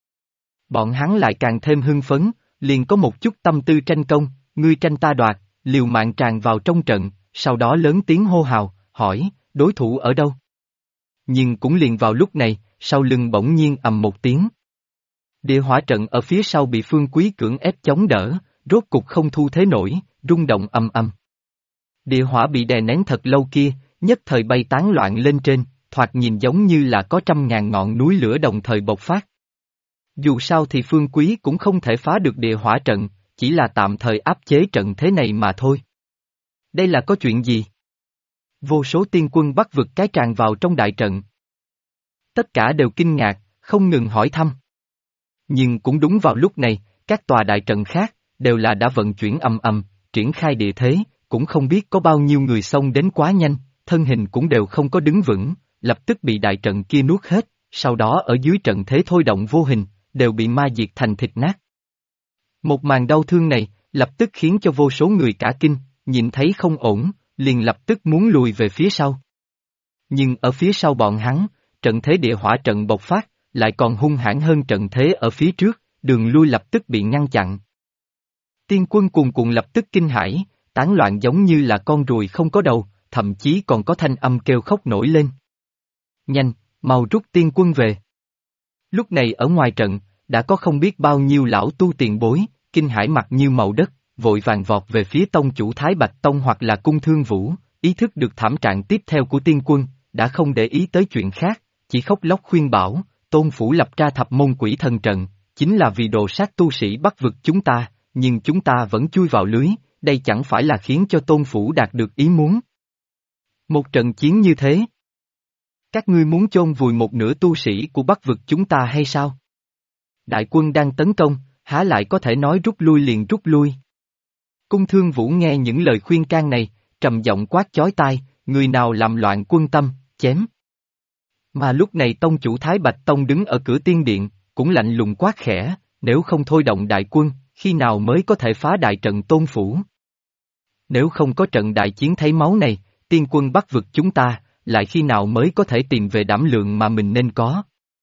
Speaker 1: Bọn hắn lại càng thêm hưng phấn, liền có một chút tâm tư tranh công, ngươi tranh ta đoạt, liều mạng tràn vào trong trận, sau đó lớn tiếng hô hào, hỏi, đối thủ ở đâu? Nhưng cũng liền vào lúc này, sau lưng bỗng nhiên ầm một tiếng. Địa hỏa trận ở phía sau bị Phương Quý cưỡng ép chống đỡ, rốt cục không thu thế nổi, rung động ầm ầm. Địa hỏa bị đè nén thật lâu kia, nhất thời bay tán loạn lên trên, thoạt nhìn giống như là có 100.000 ngọn núi lửa đồng thời bộc phát. Dù sao thì Phương Quý cũng không thể phá được địa hỏa trận, chỉ là tạm thời áp chế trận thế này mà thôi. Đây là có chuyện gì? Vô số tiên quân Bắc vực cái tràn vào trong đại trận. Tất cả đều kinh ngạc, không ngừng hỏi thăm. Nhưng cũng đúng vào lúc này, các tòa đại trận khác, đều là đã vận chuyển ầm ầm, triển khai địa thế, cũng không biết có bao nhiêu người xông đến quá nhanh, thân hình cũng đều không có đứng vững, lập tức bị đại trận kia nuốt hết, sau đó ở dưới trận thế thôi động vô hình, đều bị ma diệt thành thịt nát. Một màn đau thương này, lập tức khiến cho vô số người cả kinh, nhìn thấy không ổn, liền lập tức muốn lùi về phía sau. Nhưng ở phía sau bọn hắn, trận thế địa hỏa trận bộc phát, lại còn hung hãn hơn trận thế ở phía trước, đường lui lập tức bị ngăn chặn. Tiên quân cuồn cuộn lập tức kinh hãi, tán loạn giống như là con ruồi không có đầu, thậm chí còn có thanh âm kêu khóc nổi lên. Nhanh, mau rút tiên quân về. Lúc này ở ngoài trận, đã có không biết bao nhiêu lão tu tiền bối, kinh hãi mặt như màu đất, vội vàng vọt về phía tông chủ Thái Bạch Tông hoặc là Cung Thương Vũ, ý thức được thảm trạng tiếp theo của tiên quân, đã không để ý tới chuyện khác, chỉ khóc lóc khuyên bảo, tôn phủ lập ra thập môn quỷ thần trận, chính là vì đồ sát tu sĩ Bắc vực chúng ta, nhưng chúng ta vẫn chui vào lưới, đây chẳng phải là khiến cho tôn phủ đạt được ý muốn. Một trận chiến như thế. Các ngươi muốn chôn vùi một nửa tu sĩ của Bắc vực chúng ta hay sao? Đại quân đang tấn công, há lại có thể nói rút lui liền rút lui. Cung Thương Vũ nghe những lời khuyên can này, trầm giọng quát chói tai, người nào làm loạn quân tâm, chém. Mà lúc này tông chủ Thái Bạch Tông đứng ở cửa tiên điện, cũng lạnh lùng quát khẽ, nếu không thôi động đại quân, khi nào mới có thể phá đại trận tôn phủ? Nếu không có trận đại chiến thấy máu này, tiên quân Bắc vực chúng ta, lại khi nào mới có thể tìm về đảm lượng mà mình nên có?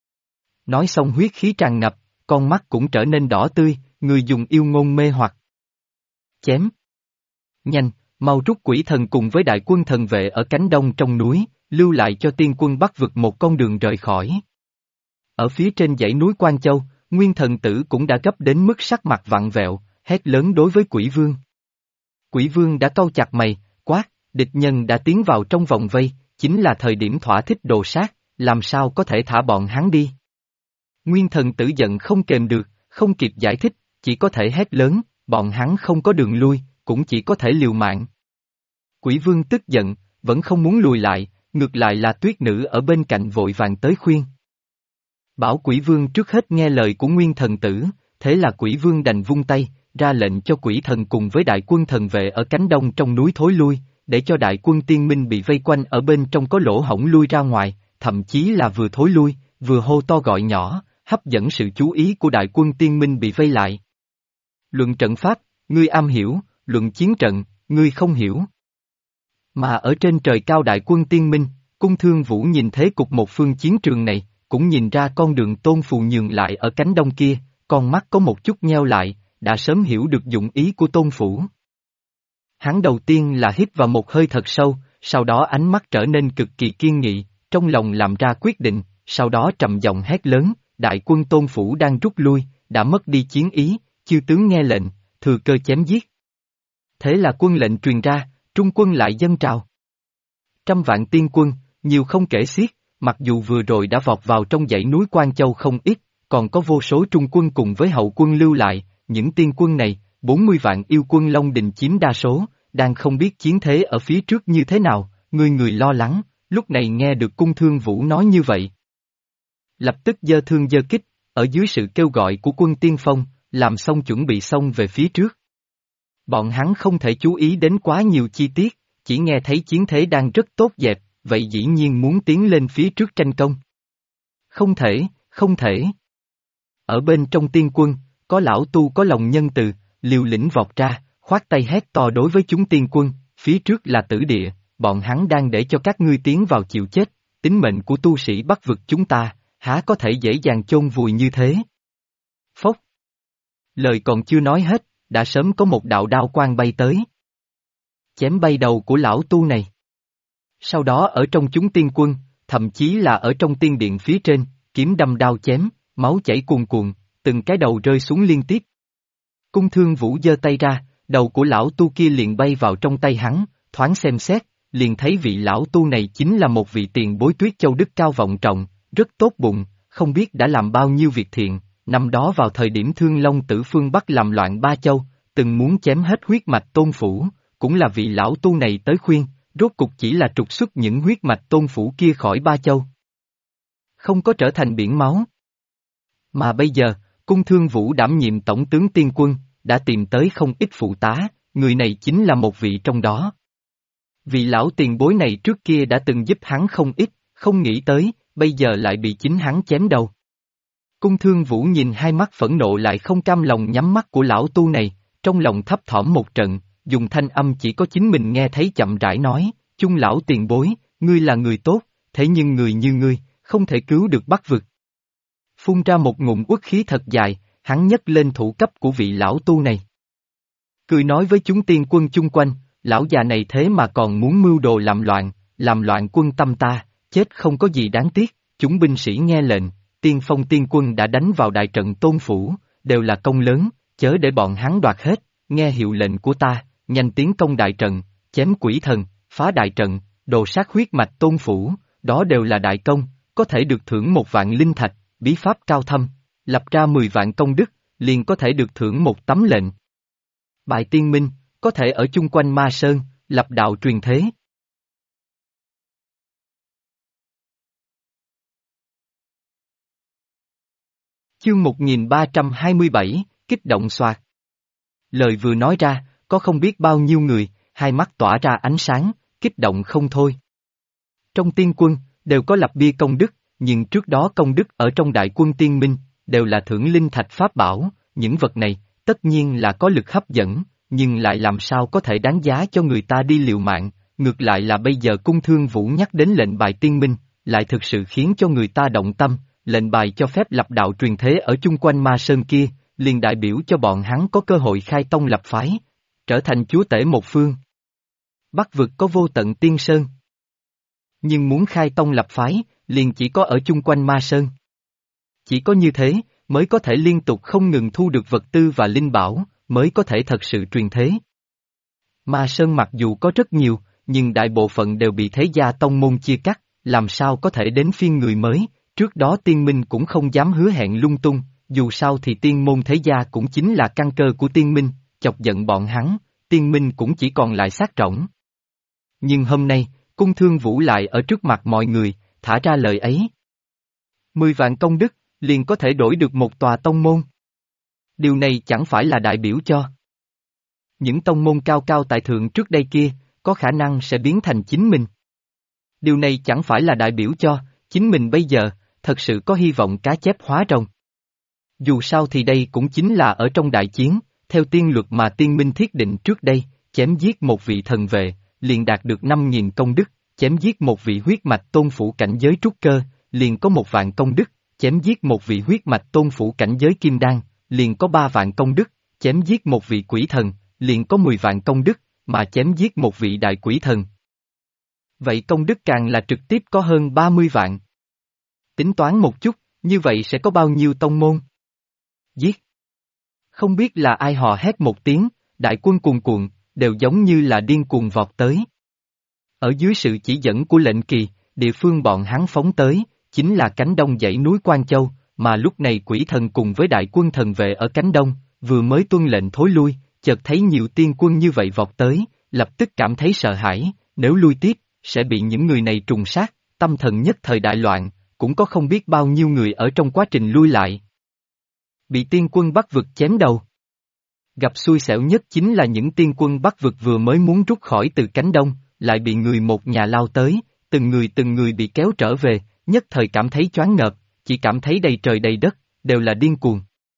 Speaker 1: Nói xong huyết khí tràn ngập, con mắt cũng trở nên đỏ tươi, người dùng yêu ngôn mê hoặc. Chém. Nhanh, mau rút quỷ thần cùng với đại quân thần vệ ở cánh đông trong núi, lưu lại cho tiên quân Bắc vực một con đường rời khỏi. Ở phía trên dãy núi Quan Châu, Nguyên Thần Tử cũng đã gấp đến mức sắc mặt vặn vẹo, hét lớn đối với Quỷ Vương. Quỷ Vương đã cau chặt mày, quát, địch nhân đã tiến vào trong vòng vây, chính là thời điểm thỏa thích đồ sát, làm sao có thể thả bọn hắn đi. Nguyên thần tử giận không kềm được, không kịp giải thích, chỉ có thể hét lớn, bọn hắn không có đường lui, cũng chỉ có thể liều mạng. Quỷ vương tức giận, vẫn không muốn lùi lại, ngược lại là tuyết nữ ở bên cạnh vội vàng tới khuyên. Bảo quỷ vương trước hết nghe lời của nguyên thần tử, thế là quỷ vương đành vung tay, ra lệnh cho quỷ thần cùng với đại quân thần vệ ở cánh đông trong núi thối lui, để cho đại quân tiên minh bị vây quanh ở bên trong có lỗ hổng lui ra ngoài, thậm chí là vừa thối lui, vừa hô to gọi nhỏ, hấp dẫn sự chú ý của đại quân tiên minh bị vây lại. Luận trận pháp, ngươi am hiểu, luận chiến trận, ngươi không hiểu. Mà ở trên trời cao đại quân tiên minh, Cung Thương Vũ nhìn thế cục một phương chiến trường này, cũng nhìn ra con đường Tôn Phù nhường lại ở cánh đông kia, con mắt có một chút nheo lại, đã sớm hiểu được dụng ý của Tôn Phủ. Hắn đầu tiên là hít vào một hơi thật sâu, sau đó ánh mắt trở nên cực kỳ kiên nghị, trong lòng làm ra quyết định, sau đó trầm giọng hét lớn, đại quân Tôn Phủ đang rút lui, đã mất đi chiến ý, chư tướng nghe lệnh, thừa cơ chém giết. Thế là quân lệnh truyền ra, trung quân lại dâng trào. Trăm vạn tiên quân, nhiều không kể xiết, mặc dù vừa rồi đã vọt vào trong dãy núi Quan Châu không ít, còn có vô số trung quân cùng với hậu quân lưu lại, những tiên quân này, 40 vạn yêu quân Long Đình chiếm đa số, đang không biết chiến thế ở phía trước như thế nào, người lo lắng, lúc này nghe được Cung Thương Vũ nói như vậy. Lập tức giơ thương giơ kích, ở dưới sự kêu gọi của quân tiên phong, làm xong chuẩn bị xông về phía trước. Bọn hắn không thể chú ý đến quá nhiều chi tiết, chỉ nghe thấy chiến thế đang rất tốt đẹp, vậy dĩ nhiên muốn tiến lên phía trước tranh công. Không thể, không thể. Ở bên trong tiên quân, có lão tu có lòng nhân từ, liều lĩnh vọt ra, khoát tay hét to đối với chúng tiên quân, phía trước là tử địa, bọn hắn đang để cho các ngươi tiến vào chịu chết, tính mệnh của tu sĩ Bắc vực chúng ta, há có thể dễ dàng chôn vùi như thế. Phốc. Lời còn chưa nói hết, đã sớm có một đạo đao quang bay tới. Chém bay đầu của lão tu này. Sau đó ở trong chúng tiên quân, thậm chí là ở trong tiên điện phía trên, kiếm đâm đao chém, máu chảy cuồn cuộn, từng cái đầu rơi xuống liên tiếp. Cung Thương Vũ giơ tay ra, đầu của lão tu kia liền bay vào trong tay hắn, thoáng xem xét, liền thấy vị lão tu này chính là một vị tiền bối Tuyết Châu đức cao vọng trọng, rất tốt bụng, không biết đã làm bao nhiêu việc thiện, năm đó vào thời điểm Thương Long Tử phương Bắc làm loạn Ba Châu, từng muốn chém hết huyết mạch Tôn Phủ, cũng là vị lão tu này tới khuyên, rốt cục chỉ là trục xuất những huyết mạch Tôn Phủ kia khỏi Ba Châu. Không có trở thành biển máu. Mà bây giờ, Cung Thương Vũ đảm nhiệm tổng tướng tiên quân, đã tìm tới không ít phụ tá, người này chính là một vị trong đó. Vị lão tiền bối này trước kia đã từng giúp hắn không ít, không nghĩ tới, bây giờ lại bị chính hắn chém đầu. Cung Thương Vũ nhìn hai mắt phẫn nộ lại không cam lòng nhắm mắt của lão tu này, trong lòng thấp thỏm một trận, dùng thanh âm chỉ có chính mình nghe thấy chậm rãi nói, chung lão tiền bối, ngươi là người tốt, thế nhưng người như ngươi, không thể cứu được Bắc vực. Phun ra một ngụm uất khí thật dài, hắn nhấc lên thủ cấp của vị lão tu này. Cười nói với chúng tiên quân chung quanh, lão già này thế mà còn muốn mưu đồ làm loạn quân tâm ta, chết không có gì đáng tiếc, chúng binh sĩ nghe lệnh, tiên phong tiên quân đã đánh vào đại trận Tôn Phủ, đều là công lớn, chớ để bọn hắn đoạt hết, nghe hiệu lệnh của ta, nhanh tiến công đại trận, chém quỷ thần, phá đại trận, đồ sát huyết mạch Tôn Phủ, đó đều là đại công, có thể được thưởng 1 vạn linh thạch, bí pháp cao thâm, lập ra 10 vạn công đức, liền có thể được thưởng 1 tấm lệnh. Bài tiên minh, có thể ở chung quanh Ma Sơn, lập đạo truyền thế. Chương 1327, kích động xoạt. Lời vừa nói ra, có không biết bao nhiêu người, hai mắt tỏa ra ánh sáng, kích động không thôi. Trong tiên quân, đều có lập bia công đức, nhưng trước đó công đức ở trong đại quân tiên minh, đều là thưởng linh thạch pháp bảo, những vật này, tất nhiên là có lực hấp dẫn, nhưng lại làm sao có thể đáng giá cho người ta đi liều mạng, ngược lại là bây giờ Cung Thương Vũ nhắc đến lệnh bài tiên minh, lại thực sự khiến cho người ta động tâm, lệnh bài cho phép lập đạo truyền thế ở chung quanh Ma Sơn kia, liền đại biểu cho bọn hắn có cơ hội khai tông lập phái, trở thành chúa tể một phương. Bắc vực có vô tận tiên sơn. Nhưng muốn khai tông lập phái, liền chỉ có ở chung quanh Ma Sơn. Chỉ có như thế, mới có thể liên tục không ngừng thu được vật tư và linh bảo, mới có thể thật sự truyền thế. Ma Sơn mặc dù có rất nhiều, nhưng đại bộ phận đều bị thế gia tông môn chia cắt, làm sao có thể đến phiên người mới, trước đó tiên minh cũng không dám hứa hẹn lung tung, dù sao thì tiên môn thế gia cũng chính là căn cơ của tiên minh, chọc giận bọn hắn, tiên minh cũng chỉ còn lại xác rỗng. Nhưng hôm nay, Cung Thương Vũ lại ở trước mặt mọi người, thả ra lời ấy. 10 vạn công đức, liền có thể đổi được một tòa tông môn. Điều này chẳng phải là đại biểu cho những tông môn cao cao tại thượng trước đây kia, có khả năng sẽ biến thành chính mình. Điều này chẳng phải là đại biểu cho, chính mình bây giờ, thật sự có hy vọng cá chép hóa rồng. Dù sao thì đây cũng chính là ở trong đại chiến, theo tiên luật mà tiên minh thiết định trước đây, chém giết một vị thần vệ, liền đạt được 5.000 công đức, chém giết một vị huyết mạch tôn phủ cảnh giới trúc cơ, liền có 1 vạn công đức, chém giết một vị huyết mạch tôn phủ cảnh giới kim đan, liền có 3 vạn công đức, chém giết một vị quỷ thần, liền có 10 vạn công đức, mà chém giết một vị đại quỷ thần. Vậy công đức càng là trực tiếp có hơn 30 vạn. Tính toán một chút, như vậy sẽ có bao nhiêu tông môn? Giết! Không biết là ai hò hét một tiếng, đại quân cuồn cuộn, đều giống như là điên cuồng vọt tới. Ở dưới sự chỉ dẫn của lệnh kỳ, địa phương bọn hắn phóng tới, chính là cánh đông dãy núi Quan Châu, mà lúc này quỷ thần cùng với đại quân thần vệ ở cánh đông, vừa mới tuân lệnh thối lui, chợt thấy nhiều tiên quân như vậy vọt tới, lập tức cảm thấy sợ hãi, nếu lui tiếp, sẽ bị những người này trùng sát, tâm thần nhất thời đại loạn, cũng có không biết bao nhiêu người ở trong quá trình lui lại. Bị tiên quân Bắc vực chém đầu. Gặp xui xẻo nhất chính là những tiên quân Bắc vực vừa mới muốn rút khỏi từ cánh đông, lại bị người một nhà lao tới, từng người bị kéo trở về, nhất thời cảm thấy choáng ngợp, chỉ cảm thấy đầy trời đầy đất, đều là điên cuồng.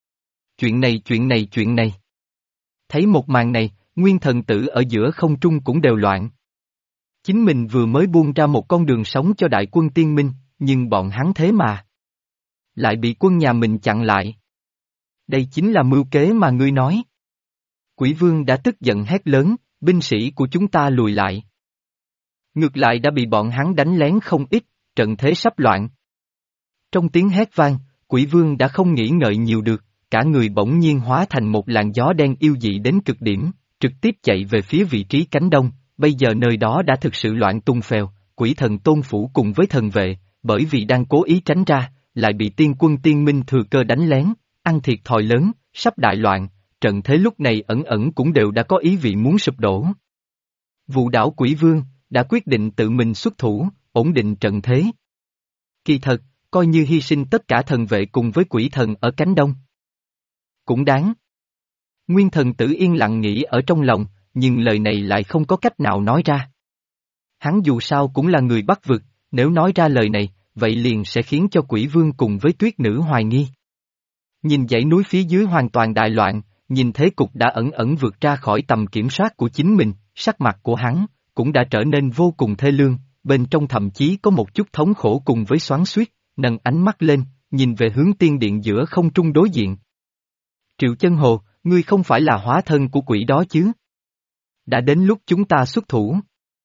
Speaker 1: Chuyện này. Thấy một màn này, nguyên thần tử ở giữa không trung cũng đều loạn. Chính mình vừa mới buông ra một con đường sống cho đại quân tiên minh, nhưng bọn hắn thế mà lại bị quân nhà mình chặn lại. Đây chính là mưu kế mà ngươi nói. Quỷ vương đã tức giận hét lớn, binh sĩ của chúng ta lùi lại. Ngược lại đã bị bọn hắn đánh lén không ít, trận thế sắp loạn. Trong tiếng hét vang, quỷ vương đã không nghĩ ngợi nhiều được, cả người bỗng nhiên hóa thành một làn gió đen yêu dị đến cực điểm, trực tiếp chạy về phía vị trí cánh đông, bây giờ nơi đó đã thực sự loạn tung phèo, quỷ thần tôn phủ cùng với thần vệ, bởi vì đang cố ý tránh ra, lại bị tiên quân tiên minh thừa cơ đánh lén, ăn thiệt thòi lớn, sắp đại loạn, trận thế lúc này ẩn ẩn cũng đều đã có ý vị muốn sụp đổ. Vụ đảo quỷ vương, đã quyết định tự mình xuất thủ, ổn định trận thế. Kỳ thật, coi như hy sinh tất cả thần vệ cùng với quỷ thần ở cánh đông. Cũng đáng. Nguyên thần tử yên lặng nghĩ ở trong lòng, nhưng lời này lại không có cách nào nói ra. Hắn dù sao cũng là người Bắc vực, nếu nói ra lời này, vậy liền sẽ khiến cho quỷ vương cùng với tuyết nữ hoài nghi. Nhìn dãy núi phía dưới hoàn toàn đại loạn, nhìn thế cục đã ẩn ẩn vượt ra khỏi tầm kiểm soát của chính mình, sắc mặt của hắn cũng đã trở nên vô cùng thê lương, bên trong thậm chí có một chút thống khổ cùng với xoắn xuýt, nâng ánh mắt lên, nhìn về hướng tiên điện giữa không trung đối diện. Triệu Chân Hồ, ngươi không phải là hóa thân của quỷ đó chứ? Đã đến lúc chúng ta xuất thủ.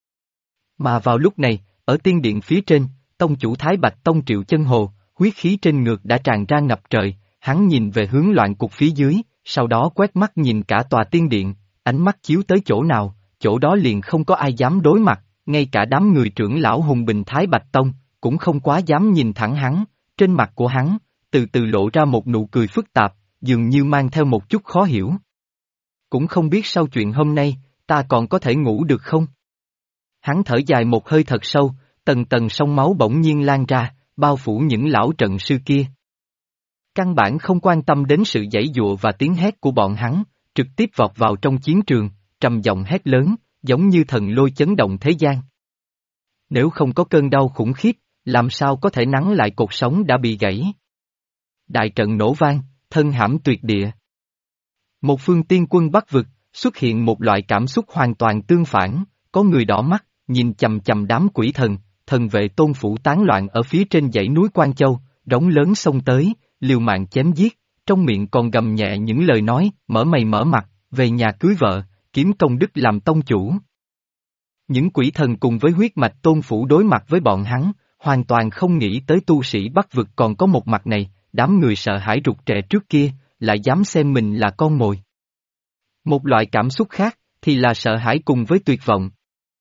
Speaker 1: Mà vào lúc này, ở tiên điện phía trên, tông chủ Thái Bạch Tông Triệu Chân Hồ, huyết khí trên ngược đã tràn ra ngập trời, hắn nhìn về hướng loạn cục phía dưới, sau đó quét mắt nhìn cả tòa tiên điện, ánh mắt chiếu tới chỗ nào, chỗ đó liền không có ai dám đối mặt, ngay cả đám người trưởng lão hùng bình Thái Bạch Tông, cũng không quá dám nhìn thẳng hắn, trên mặt của hắn, từ từ lộ ra một nụ cười phức tạp, dường như mang theo một chút khó hiểu. Cũng không biết sau chuyện hôm nay, ta còn có thể ngủ được không? Hắn thở dài một hơi thật sâu, tầng tầng sông máu bỗng nhiên lan ra, bao phủ những lão trận sư kia. Căn bản không quan tâm đến sự giãy giụa và tiếng hét của bọn hắn, trực tiếp vọt vào trong chiến trường, trầm giọng hét lớn, giống như thần lôi chấn động thế gian. Nếu không có cơn đau khủng khiếp, làm sao có thể nắn lại cột sống đã bị gãy? Đại trận nổ vang, thân hãm tuyệt địa. Một phương tiên quân Bắc vực, xuất hiện một loại cảm xúc hoàn toàn tương phản, có người đỏ mắt, nhìn chầm chầm đám quỷ thần, thần vệ tôn phủ tán loạn ở phía trên dãy núi Quan Châu, rống lớn xông tới, liều mạng chém giết, trong miệng còn gầm nhẹ những lời nói, mở mày mở mặt, về nhà cưới vợ, kiếm công đức làm tông chủ. Những quỷ thần cùng với huyết mạch tôn phủ đối mặt với bọn hắn, hoàn toàn không nghĩ tới tu sĩ Bắc vực còn có một mặt này, đám người sợ hãi rụt rè trước kia, lại dám xem mình là con mồi. Một loại cảm xúc khác, thì là sợ hãi cùng với tuyệt vọng.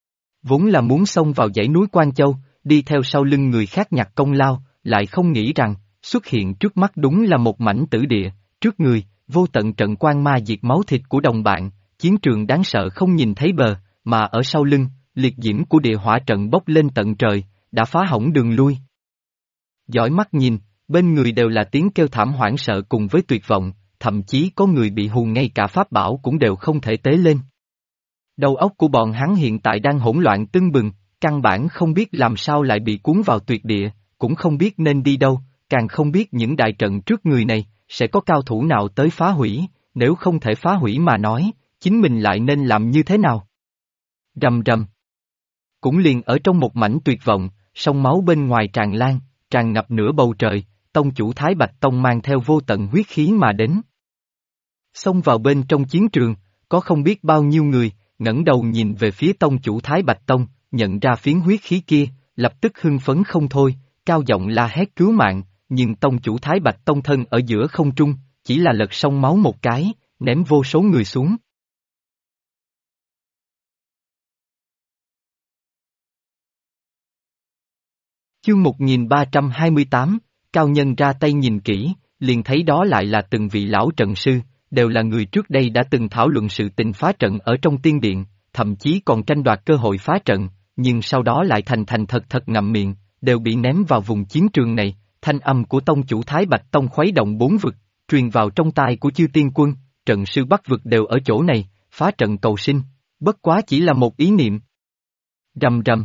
Speaker 1: Vốn là muốn xông vào dãy núi Quan Châu, đi theo sau lưng người khác nhặt công lao, lại không nghĩ rằng, xuất hiện trước mắt đúng là một mảnh tử địa, trước người, vô tận trận quang ma diệt máu thịt của đồng bạn, chiến trường đáng sợ không nhìn thấy bờ, mà ở sau lưng, liệt diễm của địa hỏa trận bốc lên tận trời, đã phá hỏng đường lui. Dõi mắt nhìn, bên người đều là tiếng kêu thảm hoảng sợ cùng với tuyệt vọng, thậm chí có người bị hù ngay cả pháp bảo cũng đều không thể tế lên. Đầu óc của bọn hắn hiện tại đang hỗn loạn tưng bừng, căn bản không biết làm sao lại bị cuốn vào tuyệt địa, cũng không biết nên đi đâu, càng không biết những đại trận trước người này, sẽ có cao thủ nào tới phá hủy, nếu không thể phá hủy mà nói, chính mình lại nên làm như thế nào? Rầm rầm. Cũng liền ở trong một mảnh tuyệt vọng, sông máu bên ngoài tràn lan, tràn ngập nửa bầu trời, tông chủ Thái Bạch Tông mang theo vô tận huyết khí mà đến. Xông vào bên trong chiến trường, có không biết bao nhiêu người, ngẩng đầu nhìn về phía tông chủ Thái Bạch Tông, nhận ra phiến huyết khí kia, lập tức hưng phấn không thôi, cao giọng la hét cứu mạng, nhưng tông chủ Thái Bạch Tông thân ở giữa không trung, chỉ là lật sông máu một cái, ném vô số người xuống. Chương 1328, cao nhân ra tay nhìn kỹ, liền thấy đó lại là từng vị lão trận sư, đều là người trước đây đã từng thảo luận sự tình phá trận ở trong tiên điện, thậm chí còn tranh đoạt cơ hội phá trận, nhưng sau đó lại thành thành thật ngậm miệng, đều bị ném vào vùng chiến trường này, thanh âm của tông chủ Thái Bạch Tông khuấy động bốn vực, truyền vào trong tai của chư tiên quân, trận sư Bắc vực đều ở chỗ này, phá trận cầu sinh, bất quá chỉ là một ý niệm. Rầm rầm.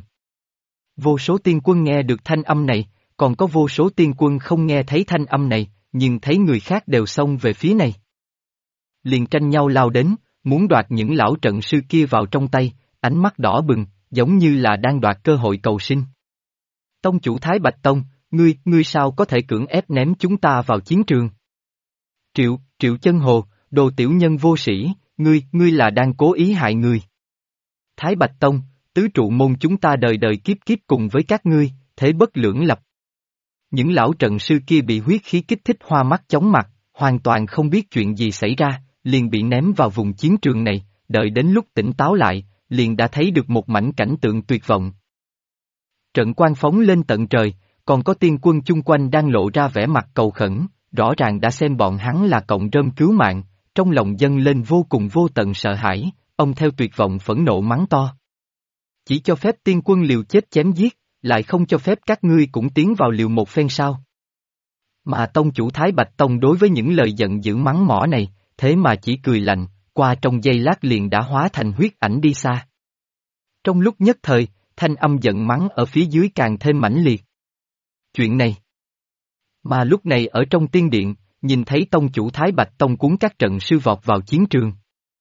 Speaker 1: Vô số tiên quân nghe được thanh âm này, còn có vô số tiên quân không nghe thấy thanh âm này, nhưng thấy người khác đều xông về phía này. Liền tranh nhau lao đến, muốn đoạt những lão trận sư kia vào trong tay, ánh mắt đỏ bừng, giống như là đang đoạt cơ hội cầu sinh. Tông chủ Thái Bạch Tông, ngươi sao có thể cưỡng ép ném chúng ta vào chiến trường? Triệu Chân Hồ, đồ tiểu nhân vô sĩ, ngươi là đang cố ý hại người. Thái Bạch Tông, tứ trụ môn chúng ta đời đời kiếp kiếp cùng với các ngươi, thế bất lưỡng lập. Những lão trận sư kia bị huyết khí kích thích hoa mắt chóng mặt, hoàn toàn không biết chuyện gì xảy ra, liền bị ném vào vùng chiến trường này, đợi đến lúc tỉnh táo lại, liền đã thấy được một mảnh cảnh tượng tuyệt vọng. Trận quang phóng lên tận trời, còn có tiên quân chung quanh đang lộ ra vẻ mặt cầu khẩn, rõ ràng đã xem bọn hắn là cọng rơm cứu mạng, trong lòng dâng lên vô cùng vô tận sợ hãi, ông theo tuyệt vọng phẫn nộ mắng to. Chỉ cho phép tiên quân liều chết chém giết, lại không cho phép các ngươi cũng tiến vào liều một phen sao. Mà tông chủ Thái Bạch Tông đối với những lời giận dữ mắng mỏ này, thế mà chỉ cười lạnh, qua trong giây lát liền đã hóa thành huyết ảnh đi xa. Trong lúc nhất thời, thanh âm giận mắng ở phía dưới càng thêm mãnh liệt. Chuyện này. Mà lúc này ở trong tiên điện, nhìn thấy tông chủ Thái Bạch Tông cuốn các trận sư vọt vào chiến trường.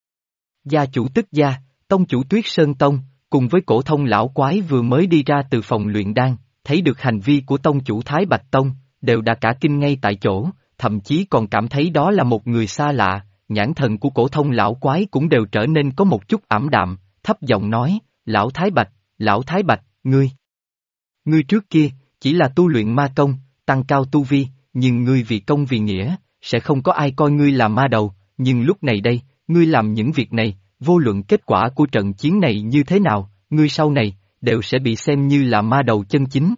Speaker 1: Gia chủ Tức Gia, tông chủ Tuyết Sơn Tông, cùng với cổ thông lão quái vừa mới đi ra từ phòng luyện đan, thấy được hành vi của tông chủ Thái Bạch Tông, đều đã cả kinh ngay tại chỗ, thậm chí còn cảm thấy đó là một người xa lạ, nhãn thần của cổ thông lão quái cũng đều trở nên có một chút ảm đạm, thấp giọng nói, lão Thái Bạch, ngươi trước kia, chỉ là tu luyện ma công, tăng cao tu vi, nhưng ngươi vì công vì nghĩa, sẽ không có ai coi ngươi là ma đầu, nhưng lúc này đây, ngươi làm những việc này, vô luận kết quả của trận chiến này như thế nào, ngươi sau này, đều sẽ bị xem như là ma đầu chân chính.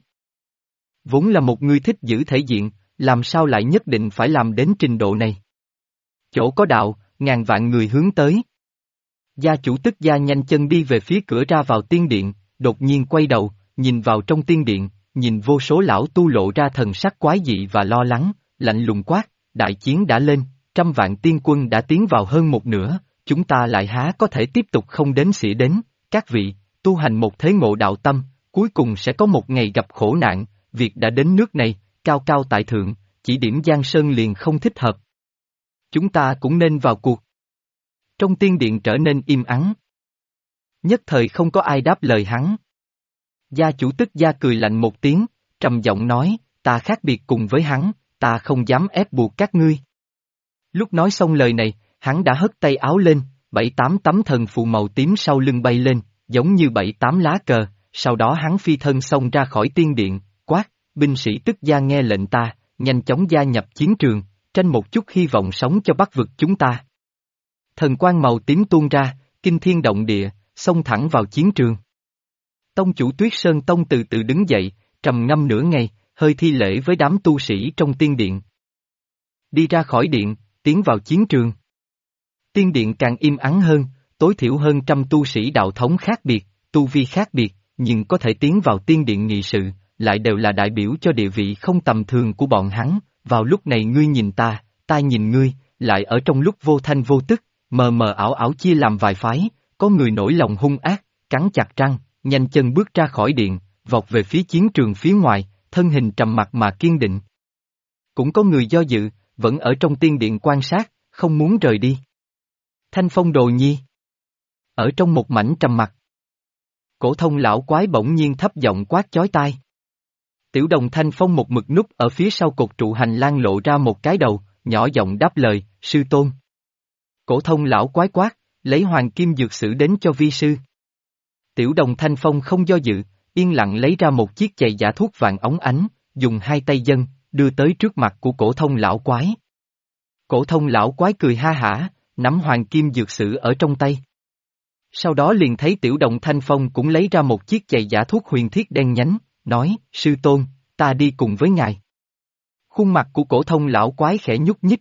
Speaker 1: Vốn là một ngươi thích giữ thể diện, làm sao lại nhất định phải làm đến trình độ này? Chỗ có đạo, ngàn vạn người hướng tới. Gia chủ Tức Gia nhanh chân đi về phía cửa ra vào tiên điện, đột nhiên quay đầu, nhìn vào trong tiên điện, nhìn vô số lão tu lộ ra thần sắc quái dị và lo lắng, lạnh lùng quát, đại chiến đã lên, 100 vạn tiên quân đã tiến vào hơn một nửa, chúng ta lại há có thể tiếp tục không đến xỉa đến, các vị, tu hành một thế ngộ đạo tâm, cuối cùng sẽ có một ngày gặp khổ nạn, việc đã đến nước này, cao cao tại thượng, chỉ điểm Giang Sơn liền không thích hợp. Chúng ta cũng nên vào cuộc. Trong tiên điện trở nên im ắng. Nhất thời không có ai đáp lời hắn. Gia chủ Tức Gia cười lạnh một tiếng, trầm giọng nói, ta khác biệt cùng với hắn, ta không dám ép buộc các ngươi. Lúc nói xong lời này, hắn đã hất tay áo lên, 7-8 tấm thần phù màu tím sau lưng bay lên, giống như 7-8 lá cờ, sau đó hắn phi thân xông ra khỏi tiên điện, quát, binh sĩ Tức Gia nghe lệnh ta, nhanh chóng gia nhập chiến trường, tranh một chút hy vọng sống cho Bắc vực chúng ta. Thần quang màu tím tuôn ra, kinh thiên động địa, xông thẳng vào chiến trường. Tông chủ Tuyết Sơn Tông từ từ đứng dậy, trầm ngâm nửa ngày, hơi thi lễ với đám tu sĩ trong tiên điện. Đi ra khỏi điện, tiến vào chiến trường. Tiên điện càng im ắng hơn, tối thiểu hơn 100 tu sĩ đạo thống khác biệt, tu vi khác biệt, nhưng có thể tiến vào tiên điện nghị sự, lại đều là đại biểu cho địa vị không tầm thường của bọn hắn. Vào lúc này ngươi nhìn ta, ta nhìn ngươi, lại ở trong lúc vô thanh vô tức, mờ mờ ảo ảo chia làm vài phái, có người nổi lòng hung ác, cắn chặt răng, nhanh chân bước ra khỏi điện, vọt về phía chiến trường phía ngoài, thân hình trầm mặc mà kiên định. Cũng có người do dự, vẫn ở trong tiên điện quan sát, không muốn rời đi. Thanh Phong Đồ Nhi. Ở trong một mảnh trầm mặc. Cổ thông lão quái bỗng nhiên thấp giọng quát chói tai. Tiểu đồng Thanh Phong một mực núp ở phía sau cột trụ hành lang lộ ra một cái đầu, nhỏ giọng đáp lời, sư tôn. Cổ thông lão quái quát, lấy hoàng kim dược sử đến cho vi sư. Tiểu đồng Thanh Phong không do dự, yên lặng lấy ra một chiếc chày giả thuốc vàng óng ánh, dùng hai tay dâng, đưa tới trước mặt của cổ thông lão quái. Cổ thông lão quái cười ha hả, nắm hoàng kim dược sử ở trong tay. Sau đó liền thấy tiểu đồng Thanh Phong cũng lấy ra một chiếc chày giả thuốc huyền thiết đen nhánh, nói, sư tôn, ta đi cùng với ngài. Khuôn mặt của cổ thông lão quái khẽ nhúc nhích.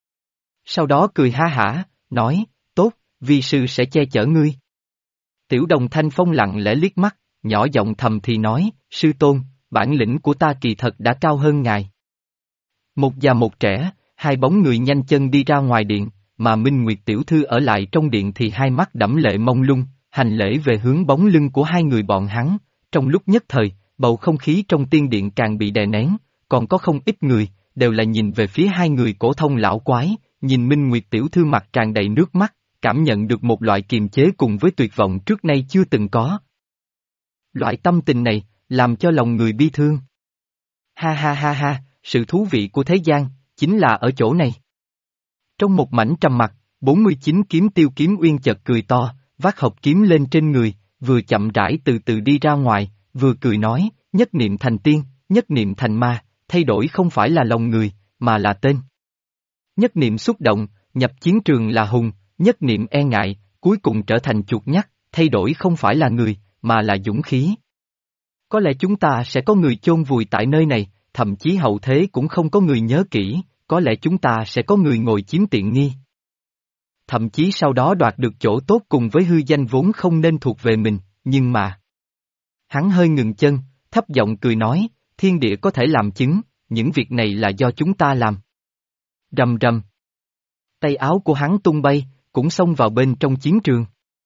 Speaker 1: Sau đó cười ha hả, nói, tốt, vi sư sẽ che chở ngươi. Tiểu đồng Thanh Phong lặng lẽ liếc mắt, nhỏ giọng thầm thì nói, sư tôn, bản lĩnh của ta kỳ thật đã cao hơn ngài. Một già một trẻ, hai bóng người nhanh chân đi ra ngoài điện, mà Minh Nguyệt tiểu thư ở lại trong điện thì hai mắt đẫm lệ mông lung, hành lễ về hướng bóng lưng của hai người bọn hắn. Trong lúc nhất thời, bầu không khí trong tiên điện càng bị đè nén, còn có không ít người, đều là nhìn về phía hai người cổ thông lão quái, nhìn Minh Nguyệt tiểu thư mặt tràn đầy nước mắt, cảm nhận được một loại kiềm chế cùng với tuyệt vọng trước nay chưa từng có. Loại tâm tình này, làm cho lòng người bi thương. Ha ha ha ha, sự thú vị của thế gian, chính là ở chỗ này. Trong một mảnh trầm mặc, 49 kiếm tiêu kiếm uyên chợt cười to, vác hộp kiếm lên trên người, vừa chậm rãi từ từ đi ra ngoài, vừa cười nói, nhất niệm thành tiên, nhất niệm thành ma, thay đổi không phải là lòng người, mà là tên. Nhất niệm xúc động, nhập chiến trường là hùng, nhất niệm e ngại, cuối cùng trở thành chuột nhắt, thay đổi không phải là người, mà là dũng khí. Có lẽ chúng ta sẽ có người chôn vùi tại nơi này, thậm chí hậu thế cũng không có người nhớ kỹ, có lẽ chúng ta sẽ có người ngồi chiếm tiện nghi. Thậm chí sau đó đoạt được chỗ tốt cùng với hư danh vốn không nên thuộc về mình, nhưng mà... Hắn hơi ngừng chân, thấp giọng cười nói, thiên địa có thể làm chứng, những việc này là do chúng ta làm. Rầm rầm. Tay áo của hắn tung bay, cũng xông vào bên trong chiến trường.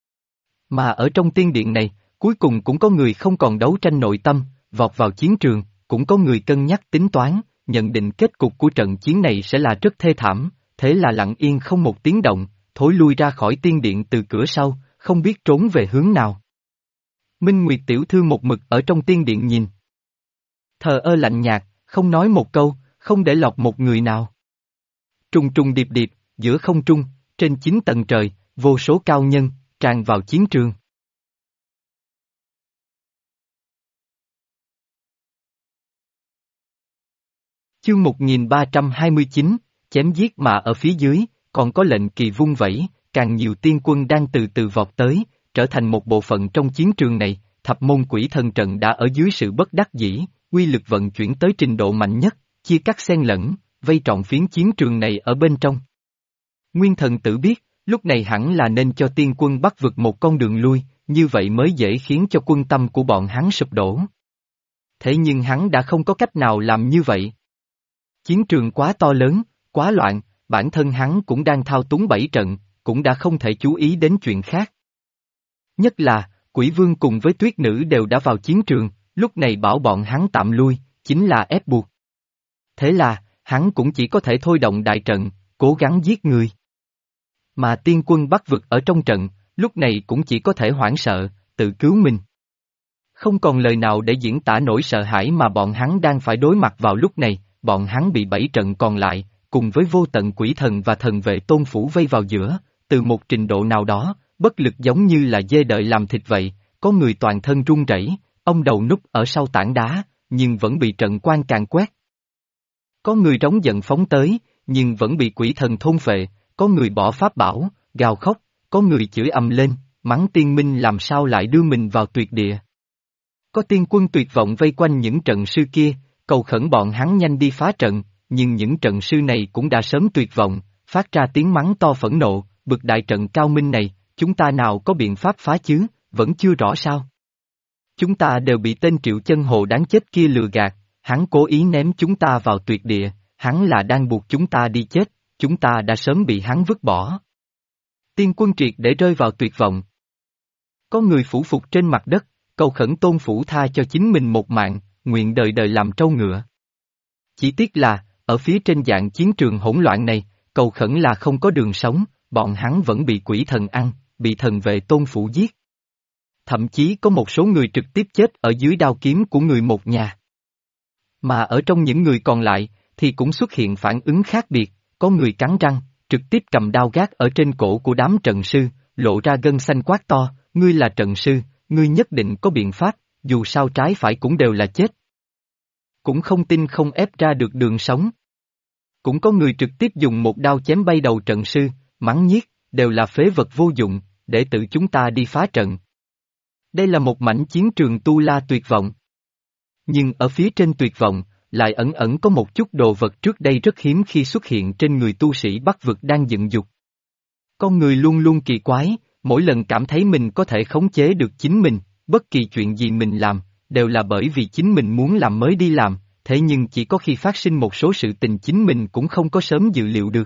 Speaker 1: Mà ở trong tiên điện này, cuối cùng cũng có người không còn đấu tranh nội tâm, vọt vào chiến trường, cũng có người cân nhắc tính toán, nhận định kết cục của trận chiến này sẽ là rất thê thảm, thế là lặng yên không một tiếng động, thối lui ra khỏi tiên điện từ cửa sau, không biết trốn về hướng nào. Minh Nguyệt tiểu thư một mực ở trong tiên điện nhìn. Thờ ơ lạnh nhạt, không nói một câu, không để lọt một người nào. Trùng trùng điệp điệp, giữa không trung, trên 9 tầng trời, vô số cao nhân, tràn vào chiến trường. Chương 1329, chém giết mà ở phía dưới, còn có lệnh kỳ vung vẩy, càng nhiều tiên quân đang từ từ vọt tới, trở thành một bộ phận trong chiến trường này, thập môn quỷ thần trận đã ở dưới sự bất đắc dĩ, quy lực vận chuyển tới trình độ mạnh nhất, chia cắt xen lẫn, vây trọn phiến chiến trường này ở bên trong. Nguyên thần tử biết, lúc này hẳn là nên cho tiên quân Bắc vực một con đường lui, như vậy mới dễ khiến cho quân tâm của bọn hắn sụp đổ. Thế nhưng hắn đã không có cách nào làm như vậy. Chiến trường quá to lớn, quá loạn, bản thân hắn cũng đang thao túng bảy trận, cũng đã không thể chú ý đến chuyện khác. Nhất là, Quỷ Vương cùng với Tuyết Nữ đều đã vào chiến trường, lúc này bảo bọn hắn tạm lui, chính là ép buộc. Thế là, hắn cũng chỉ có thể thôi động đại trận, cố gắng giết người. Mà tiên quân Bắc vực ở trong trận, lúc này cũng chỉ có thể hoảng sợ, tự cứu mình. Không còn lời nào để diễn tả nỗi sợ hãi mà bọn hắn đang phải đối mặt vào lúc này, bọn hắn bị bảy trận còn lại, cùng với vô tận quỷ thần và thần vệ tôn phủ vây vào giữa, từ một trình độ nào đó, bất lực giống như là dê đợi làm thịt vậy, có người toàn thân run rẩy, ông đầu núp ở sau tảng đá, nhưng vẫn bị trận quan càn quét. Có người trống giận phóng tới, nhưng vẫn bị quỷ thần thôn phệ, có người bỏ pháp bảo, gào khóc, có người chửi ầm lên, mắng tiên minh làm sao lại đưa mình vào tuyệt địa. Có tiên quân tuyệt vọng vây quanh những trận sư kia, cầu khẩn bọn hắn nhanh đi phá trận, nhưng những trận sư này cũng đã sớm tuyệt vọng, phát ra tiếng mắng to phẫn nộ, bực đại trận cao minh này, chúng ta nào có biện pháp phá chứ, vẫn chưa rõ sao. Chúng ta đều bị tên Triệu Chân Hồ đáng chết kia lừa gạt, hắn cố ý ném chúng ta vào tuyệt địa, hắn là đang buộc chúng ta đi chết, chúng ta đã sớm bị hắn vứt bỏ. Tiên quân triệt để rơi vào tuyệt vọng. Có người phủ phục trên mặt đất, cầu khẩn Tôn Phủ tha cho chính mình một mạng, nguyện đời đời làm trâu ngựa. Chỉ tiếc là, ở phía trên dạng chiến trường hỗn loạn này, cầu khẩn là không có đường sống, bọn hắn vẫn bị quỷ thần ăn, bị thần vệ Tôn Phủ giết. Thậm chí có một số người trực tiếp chết ở dưới đao kiếm của người một nhà. Mà ở trong những người còn lại, thì cũng xuất hiện phản ứng khác biệt, có người cắn răng, trực tiếp cầm đao gác ở trên cổ của đám trận sư, lộ ra gân xanh quát to, ngươi là trận sư, ngươi nhất định có biện pháp, dù sao trái phải cũng đều là chết. Cũng không tin không ép ra được đường sống. Cũng có người trực tiếp dùng một đao chém bay đầu trận sư, mắng nhiếc, đều là phế vật vô dụng, để tự chúng ta đi phá trận. Đây là một mảnh chiến trường tu la tuyệt vọng. Nhưng ở phía trên tuyệt vọng, lại ẩn ẩn có một chút đồ vật trước đây rất hiếm khi xuất hiện trên người tu sĩ Bắc vực đang dựng dục. Con người luôn luôn kỳ quái, mỗi lần cảm thấy mình có thể khống chế được chính mình, bất kỳ chuyện gì mình làm, đều là bởi vì chính mình muốn làm mới đi làm, thế nhưng chỉ có khi phát sinh một số sự tình chính mình cũng không có sớm dự liệu được.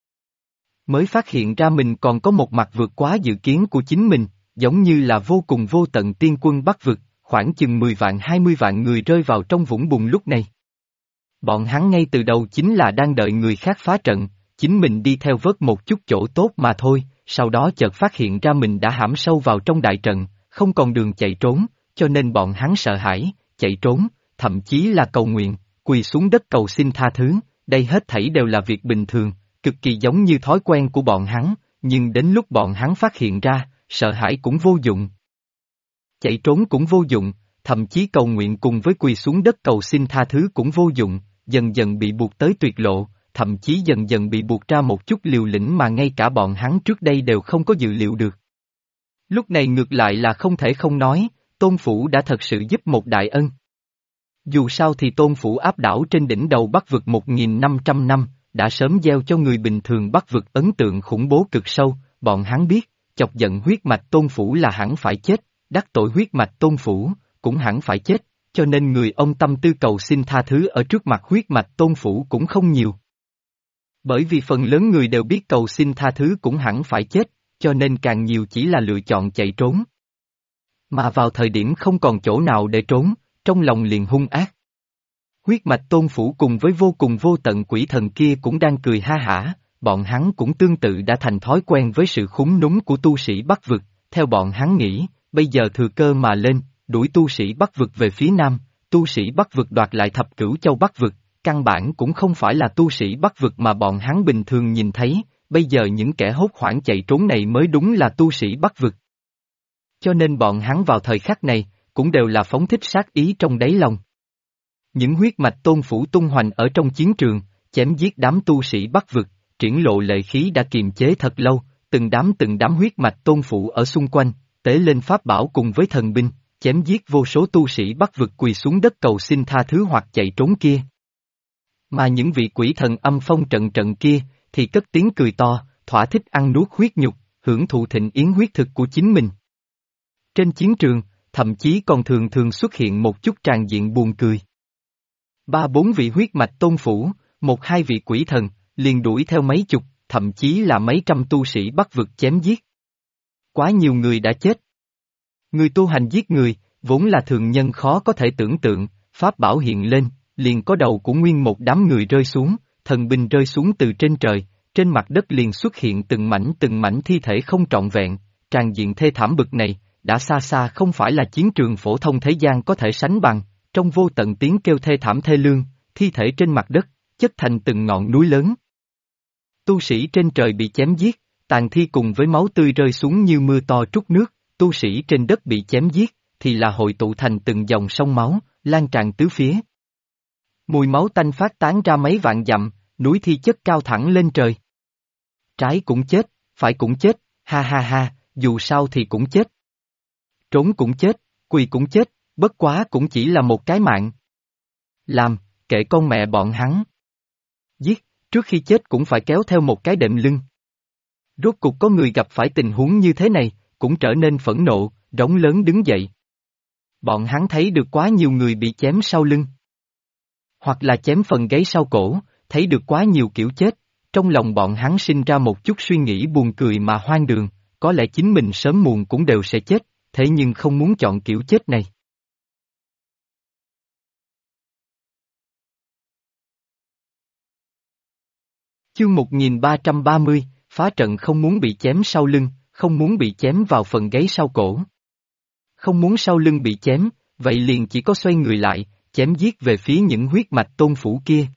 Speaker 1: Mới phát hiện ra mình còn có một mặt vượt quá dự kiến của chính mình, giống như là vô cùng vô tận tiên quân Bắc vực, khoảng chừng 10 vạn 20 vạn người rơi vào trong vũng bùn lúc này. Bọn hắn ngay từ đầu chính là đang đợi người khác phá trận, chính mình đi theo vớt một chút chỗ tốt mà thôi, sau đó chợt phát hiện ra mình đã hãm sâu vào trong đại trận, không còn đường chạy trốn, cho nên bọn hắn sợ hãi, chạy trốn, thậm chí là cầu nguyện, quỳ xuống đất cầu xin tha thứ, đây hết thảy đều là việc bình thường, cực kỳ giống như thói quen của bọn hắn, nhưng đến lúc bọn hắn phát hiện ra, sợ hãi cũng vô dụng. Chạy trốn cũng vô dụng, thậm chí cầu nguyện cùng với quỳ xuống đất cầu xin tha thứ cũng vô dụng, dần dần bị buộc tới tuyệt lộ, thậm chí dần dần bị buộc ra một chút liều lĩnh mà ngay cả bọn hắn trước đây đều không có dự liệu được. Lúc này ngược lại là không thể không nói, Tôn Phủ đã thật sự giúp một đại ân. Dù sao thì Tôn Phủ áp đảo trên đỉnh đầu Bắc vực 1.500 năm, đã sớm gieo cho người bình thường Bắc vực ấn tượng khủng bố cực sâu, bọn hắn biết, chọc giận huyết mạch Tôn Phủ là hẳn phải chết, đắc tội huyết mạch Tôn Phủ, cũng hẳn phải chết, cho nên người ông tâm tư cầu xin tha thứ ở trước mặt huyết mạch Tôn Phủ cũng không nhiều. Bởi vì phần lớn người đều biết cầu xin tha thứ cũng hẳn phải chết, cho nên càng nhiều chỉ là lựa chọn chạy trốn. Mà vào thời điểm không còn chỗ nào để trốn, trong lòng liền hung ác. Huyết mạch Tôn Phủ cùng với vô cùng vô tận quỷ thần kia cũng đang cười ha hả, bọn hắn cũng tương tự đã thành thói quen với sự khúm núm của tu sĩ Bắc vực, theo bọn hắn nghĩ, bây giờ thừa cơ mà lên, đuổi tu sĩ Bắc vực về phía Nam, tu sĩ Bắc vực đoạt lại thập cửu châu Bắc vực, căn bản cũng không phải là tu sĩ Bắc vực mà bọn hắn bình thường nhìn thấy, bây giờ những kẻ hốt hoảng chạy trốn này mới đúng là tu sĩ Bắc vực. Cho nên bọn hắn vào thời khắc này, cũng đều là phóng thích sát ý trong đáy lòng. Những huyết mạch Tôn Phủ tung hoành ở trong chiến trường, chém giết đám tu sĩ Bắc vực, triển lộ lệ khí đã kiềm chế thật lâu, từng đám huyết mạch Tôn Phủ ở xung quanh, tế lên pháp bảo cùng với thần binh, chém giết vô số tu sĩ Bắc vực quỳ xuống đất cầu xin tha thứ hoặc chạy trốn kia. Mà những vị quỷ thần âm phong trận kia, thì cất tiếng cười to, thỏa thích ăn nuốt huyết nhục, hưởng thụ thịnh yến huyết thực của chính mình. Trên chiến trường, thậm chí còn thường thường xuất hiện một chút tràng diện buồn cười. 3-4 vị huyết mạch Tôn Phủ, 1-2 vị quỷ thần, liền đuổi theo mấy chục, thậm chí là mấy trăm tu sĩ Bắc vực chém giết. Quá nhiều người đã chết. Người tu hành giết người, vốn là thường nhân khó có thể tưởng tượng, pháp bảo hiện lên, liền có đầu của nguyên một đám người rơi xuống, thần binh rơi xuống từ trên trời, trên mặt đất liền xuất hiện từng mảnh thi thể không trọn vẹn, tràn diện thê thảm bực này, đã xa xa không phải là chiến trường phổ thông thế gian có thể sánh bằng, trong vô tận tiếng kêu thê thảm thê lương, thi thể trên mặt đất, chất thành từng ngọn núi lớn. Tu sĩ trên trời bị chém giết, tàn thi cùng với máu tươi rơi xuống như mưa to trút nước, tu sĩ trên đất bị chém giết, thì là hội tụ thành từng dòng sông máu, lan tràn tứ phía. Mùi máu tanh phát tán ra mấy vạn dặm, núi thi chất cao thẳng lên trời. Trái cũng chết, phải cũng chết, ha ha ha, dù sao thì cũng chết. Trốn cũng chết, quỳ cũng chết, bất quá cũng chỉ là một cái mạng. Làm, kệ con mẹ bọn hắn. Giết, trước khi chết cũng phải kéo theo một cái đệm lưng. Rốt cục có người gặp phải tình huống như thế này, cũng trở nên phẫn nộ, rống lớn đứng dậy. Bọn hắn thấy được quá nhiều người bị chém sau lưng. Hoặc là chém phần gáy sau cổ, thấy được quá nhiều kiểu chết, trong lòng bọn hắn sinh ra một chút suy nghĩ buồn cười mà hoang đường, có lẽ chính mình sớm muộn cũng đều sẽ chết, thế nhưng không muốn chọn kiểu chết này. Chương 1330, phá trận không muốn bị chém sau lưng, không muốn bị chém vào phần gáy sau cổ. Không muốn sau lưng bị chém, vậy liền chỉ có xoay người lại, chém giết về phía những huyết mạch tôn phủ kia.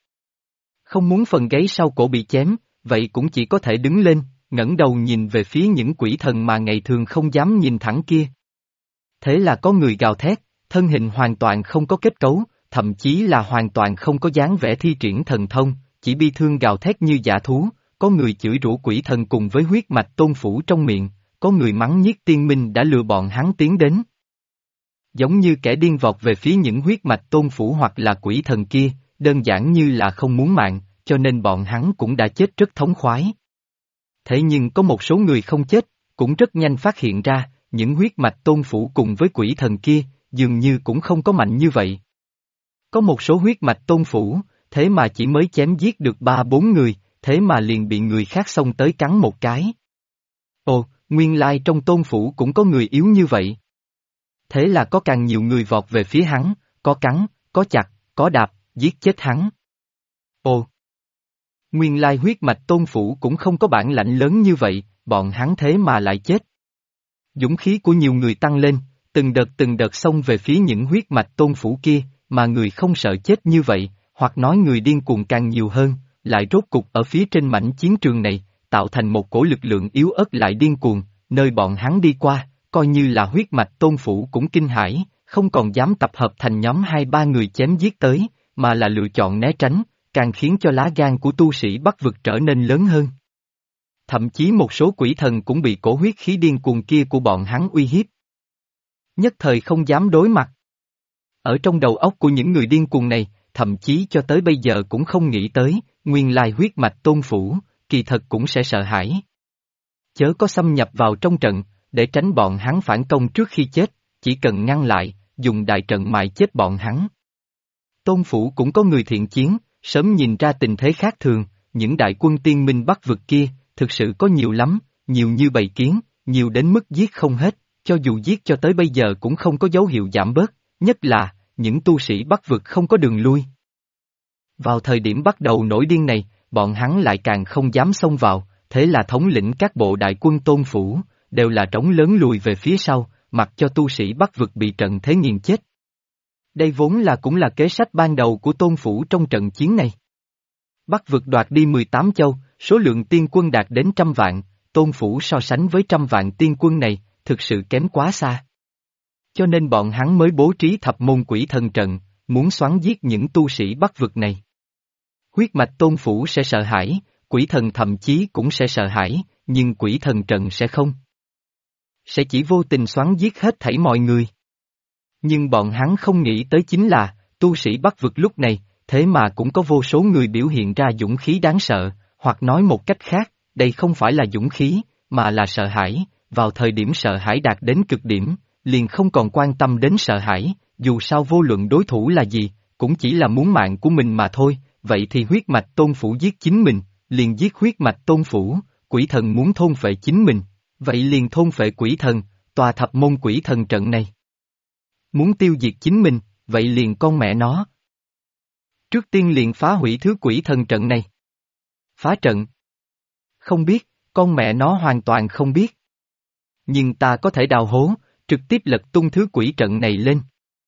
Speaker 1: Không muốn phần gáy sau cổ bị chém, vậy cũng chỉ có thể đứng lên, ngẩng đầu nhìn về phía những quỷ thần mà ngày thường không dám nhìn thẳng kia. Thế là có người gào thét, thân hình hoàn toàn không có kết cấu, thậm chí là hoàn toàn không có dáng vẻ thi triển thần thông, chỉ bi thương gào thét như dã thú, có người chửi rủa quỷ thần cùng với huyết mạch tôn phủ trong miệng, có người mắng nhiếc tiên minh đã lừa bọn hắn tiến đến. Giống như kẻ điên vọt về phía những huyết mạch tôn phủ hoặc là quỷ thần kia, đơn giản như là không muốn mạng, cho nên bọn hắn cũng đã chết rất thống khoái. Thế nhưng có một số người không chết, cũng rất nhanh phát hiện ra, những huyết mạch tôn phủ cùng với quỷ thần kia, dường như cũng không có mạnh như vậy. Có một số huyết mạch tôn phủ, thế mà chỉ mới chém giết được 3-4 người, thế mà liền bị người khác xông tới cắn một cái. Ồ, nguyên lai trong tôn phủ cũng có người yếu như vậy. Thế là có càng nhiều người vọt về phía hắn, có cắn, có chặt, có đạp, giết chết hắn. Ồ! Nguyên lai huyết mạch tôn phủ cũng không có bản lãnh lớn như vậy, bọn hắn thế mà lại chết. Dũng khí của nhiều người tăng lên, từng đợt xông về phía những huyết mạch tôn phủ kia, mà người không sợ chết như vậy, hoặc nói người điên cuồng càng nhiều hơn, lại rốt cục ở phía trên mảnh chiến trường này, tạo thành một cổ lực lượng yếu ớt lại điên cuồng, nơi bọn hắn đi qua, coi như là huyết mạch tôn phủ cũng kinh hãi, không còn dám tập hợp thành nhóm 2-3 người chém giết tới, mà là lựa chọn né tránh, càng khiến cho lá gan của tu sĩ Bắc vực trở nên lớn hơn. Thậm chí một số quỷ thần cũng bị cổ huyết khí điên cuồng kia của bọn hắn uy hiếp. Nhất thời không dám đối mặt. Ở trong đầu óc của những người điên cuồng này, thậm chí cho tới bây giờ cũng không nghĩ tới, nguyên lai huyết mạch tôn phủ, kỳ thật cũng sẽ sợ hãi. Chớ có xâm nhập vào trong trận, để tránh bọn hắn phản công trước khi chết, chỉ cần ngăn lại, dùng đại trận mại chết bọn hắn. Tôn phủ cũng có người thiện chiến, sớm nhìn ra tình thế khác thường, những đại quân tiên minh Bắc vực kia, thực sự có nhiều lắm, nhiều như bầy kiến, nhiều đến mức giết không hết, cho dù giết cho tới bây giờ cũng không có dấu hiệu giảm bớt, nhất là, những tu sĩ Bắc vực không có đường lui. Vào thời điểm bắt đầu nổi điên này, bọn hắn lại càng không dám xông vào, thế là thống lĩnh các bộ đại quân tôn phủ, đều là trống lớn lùi về phía sau, mặc cho tu sĩ Bắc vực bị trận thế nghiền chết. Đây vốn là cũng là kế sách ban đầu của tôn phủ trong trận chiến này. Bắc vực đoạt đi 18 châu, số lượng tiên quân đạt đến 100 vạn, tôn phủ so sánh với 100 vạn tiên quân này, thực sự kém quá xa. Cho nên bọn hắn mới bố trí thập môn quỷ thần trận, muốn xoắn giết những tu sĩ Bắc vực này. Huyết mạch tôn phủ sẽ sợ hãi, quỷ thần thậm chí cũng sẽ sợ hãi, nhưng quỷ thần trận sẽ không. Sẽ chỉ vô tình xoắn giết hết thảy mọi người. Nhưng bọn hắn không nghĩ tới chính là, tu sĩ Bắc vực lúc này, thế mà cũng có vô số người biểu hiện ra dũng khí đáng sợ, hoặc nói một cách khác, đây không phải là dũng khí, mà là sợ hãi, vào thời điểm sợ hãi đạt đến cực điểm, liền không còn quan tâm đến sợ hãi, dù sao vô luận đối thủ là gì, cũng chỉ là muốn mạng của mình mà thôi, vậy thì huyết mạch tôn phủ giết chính mình, liền giết huyết mạch tôn phủ, quỷ thần muốn thôn phệ chính mình, vậy liền thôn phệ quỷ thần, tòa thập môn quỷ thần trận này. Muốn tiêu diệt chính mình, vậy liền con mẹ nó. Trước tiên liền phá hủy thứ quỷ thần trận này. Phá trận. Không biết, con mẹ nó hoàn toàn không biết. Nhưng ta có thể đào hố, trực tiếp lật tung thứ quỷ trận này lên.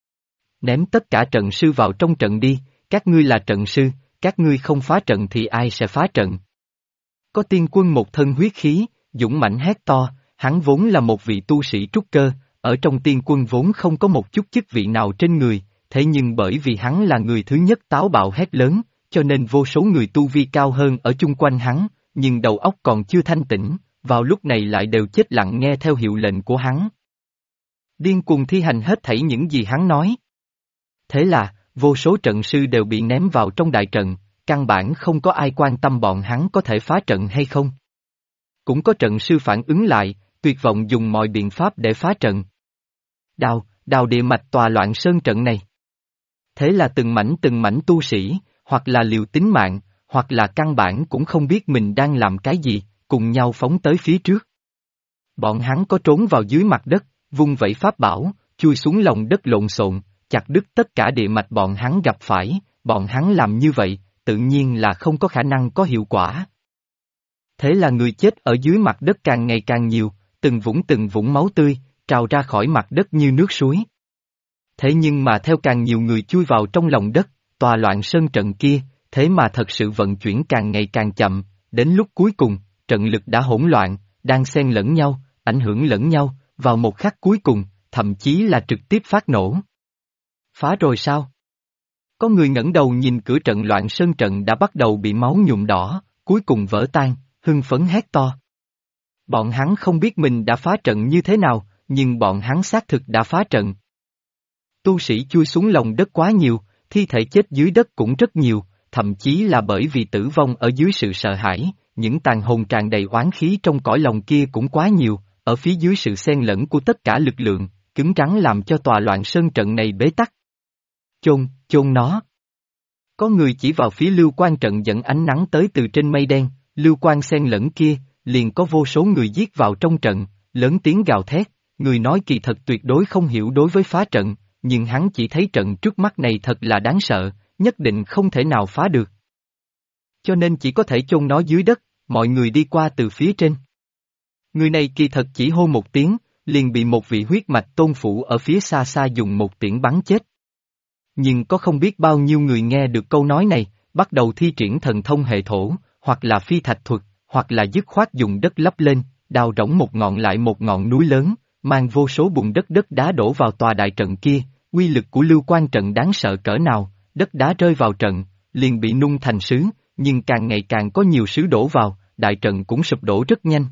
Speaker 1: Ném tất cả trận sư vào trong trận đi, các ngươi là trận sư, các ngươi không phá trận thì ai sẽ phá trận. Có tiên quân một thân huyết khí, dũng mãnh hét to, hắn vốn là một vị tu sĩ trúc cơ, ở trong tiên quân vốn không có một chút chức vị nào trên người, thế nhưng bởi vì hắn là người thứ nhất táo bạo hét lớn, cho nên vô số người tu vi cao hơn ở chung quanh hắn, nhưng đầu óc còn chưa thanh tĩnh, vào lúc này lại đều chết lặng nghe theo hiệu lệnh của hắn. điên cuồng thi hành hết thảy những gì hắn nói. Thế là, vô số trận sư đều bị ném vào trong đại trận, căn bản không có ai quan tâm bọn hắn có thể phá trận hay không. Cũng có trận sư phản ứng lại, tuyệt vọng dùng mọi biện pháp để phá trận. Đào địa mạch tòa loạn sơn trận này. Thế là từng mảnh tu sĩ, hoặc là liều tính mạng, hoặc là căn bản cũng không biết mình đang làm cái gì, cùng nhau phóng tới phía trước. Bọn hắn có trốn vào dưới mặt đất, vung vẩy pháp bảo, chui xuống lòng đất lộn xộn, chặt đứt tất cả địa mạch bọn hắn gặp phải, bọn hắn làm như vậy, tự nhiên là không có khả năng có hiệu quả. Thế là người chết ở dưới mặt đất càng ngày càng nhiều, từng vũng máu tươi, trào ra khỏi mặt đất như nước suối. Thế nhưng mà theo càng nhiều người chui vào trong lòng đất, tòa loạn sơn trận kia, thế mà thật sự vận chuyển càng ngày càng chậm, đến lúc cuối cùng, trận lực đã hỗn loạn, đang xen lẫn nhau, ảnh hưởng lẫn nhau, vào một khắc cuối cùng, thậm chí là trực tiếp phát nổ. Phá rồi sao? Có người ngẩng đầu nhìn cửa trận loạn sơn trận đã bắt đầu bị máu nhuộm đỏ, cuối cùng vỡ tan, hưng phấn hét to. Bọn hắn không biết mình đã phá trận như thế nào, nhưng bọn hắn xác thực đã phá trận. Tu sĩ chui xuống lòng đất quá nhiều, thi thể chết dưới đất cũng rất nhiều, thậm chí là bởi vì tử vong ở dưới sự sợ hãi, những tàn hồn tràn đầy oán khí trong cõi lòng kia cũng quá nhiều, ở phía dưới sự xen lẫn của tất cả lực lượng, cứng rắn làm cho tòa loạn sơn trận này bế tắc. Chôn nó. Có người chỉ vào phía lưu quan trận dẫn ánh nắng tới từ trên mây đen, lưu quan xen lẫn kia, liền có vô số người giết vào trong trận, lớn tiếng gào thét, người nói kỳ thật tuyệt đối không hiểu đối với phá trận, nhưng hắn chỉ thấy trận trước mắt này thật là đáng sợ, nhất định không thể nào phá được. Cho nên chỉ có thể chôn nó dưới đất, mọi người đi qua từ phía trên. Người này kỳ thật chỉ hô một tiếng, liền bị một vị huyết mạch tôn phủ ở phía xa xa dùng một tiễn bắn chết. Nhưng có không biết bao nhiêu người nghe được câu nói này, bắt đầu thi triển thần thông hệ thổ, hoặc là phi thạch thuật, hoặc là dứt khoát dùng đất lấp lên, đào rỗng một ngọn lại một ngọn núi lớn, mang vô số bùn đất đá đổ vào tòa đại trận kia, uy lực của lưu quan trận đáng sợ cỡ nào, đất đá rơi vào trận, liền bị nung thành sứ, nhưng càng ngày càng có nhiều sứ đổ vào, đại trận cũng sụp đổ rất nhanh.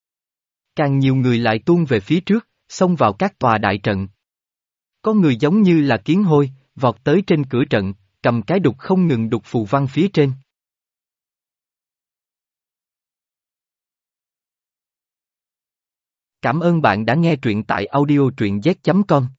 Speaker 1: Càng nhiều người lại tuôn về phía trước, xông vào các tòa đại trận. Có người giống như là kiến hôi, vọt tới trên cửa trận, cầm cái đục không ngừng đục phù văn phía trên. Cảm ơn bạn đã nghe truyện tại audio truyện z.com.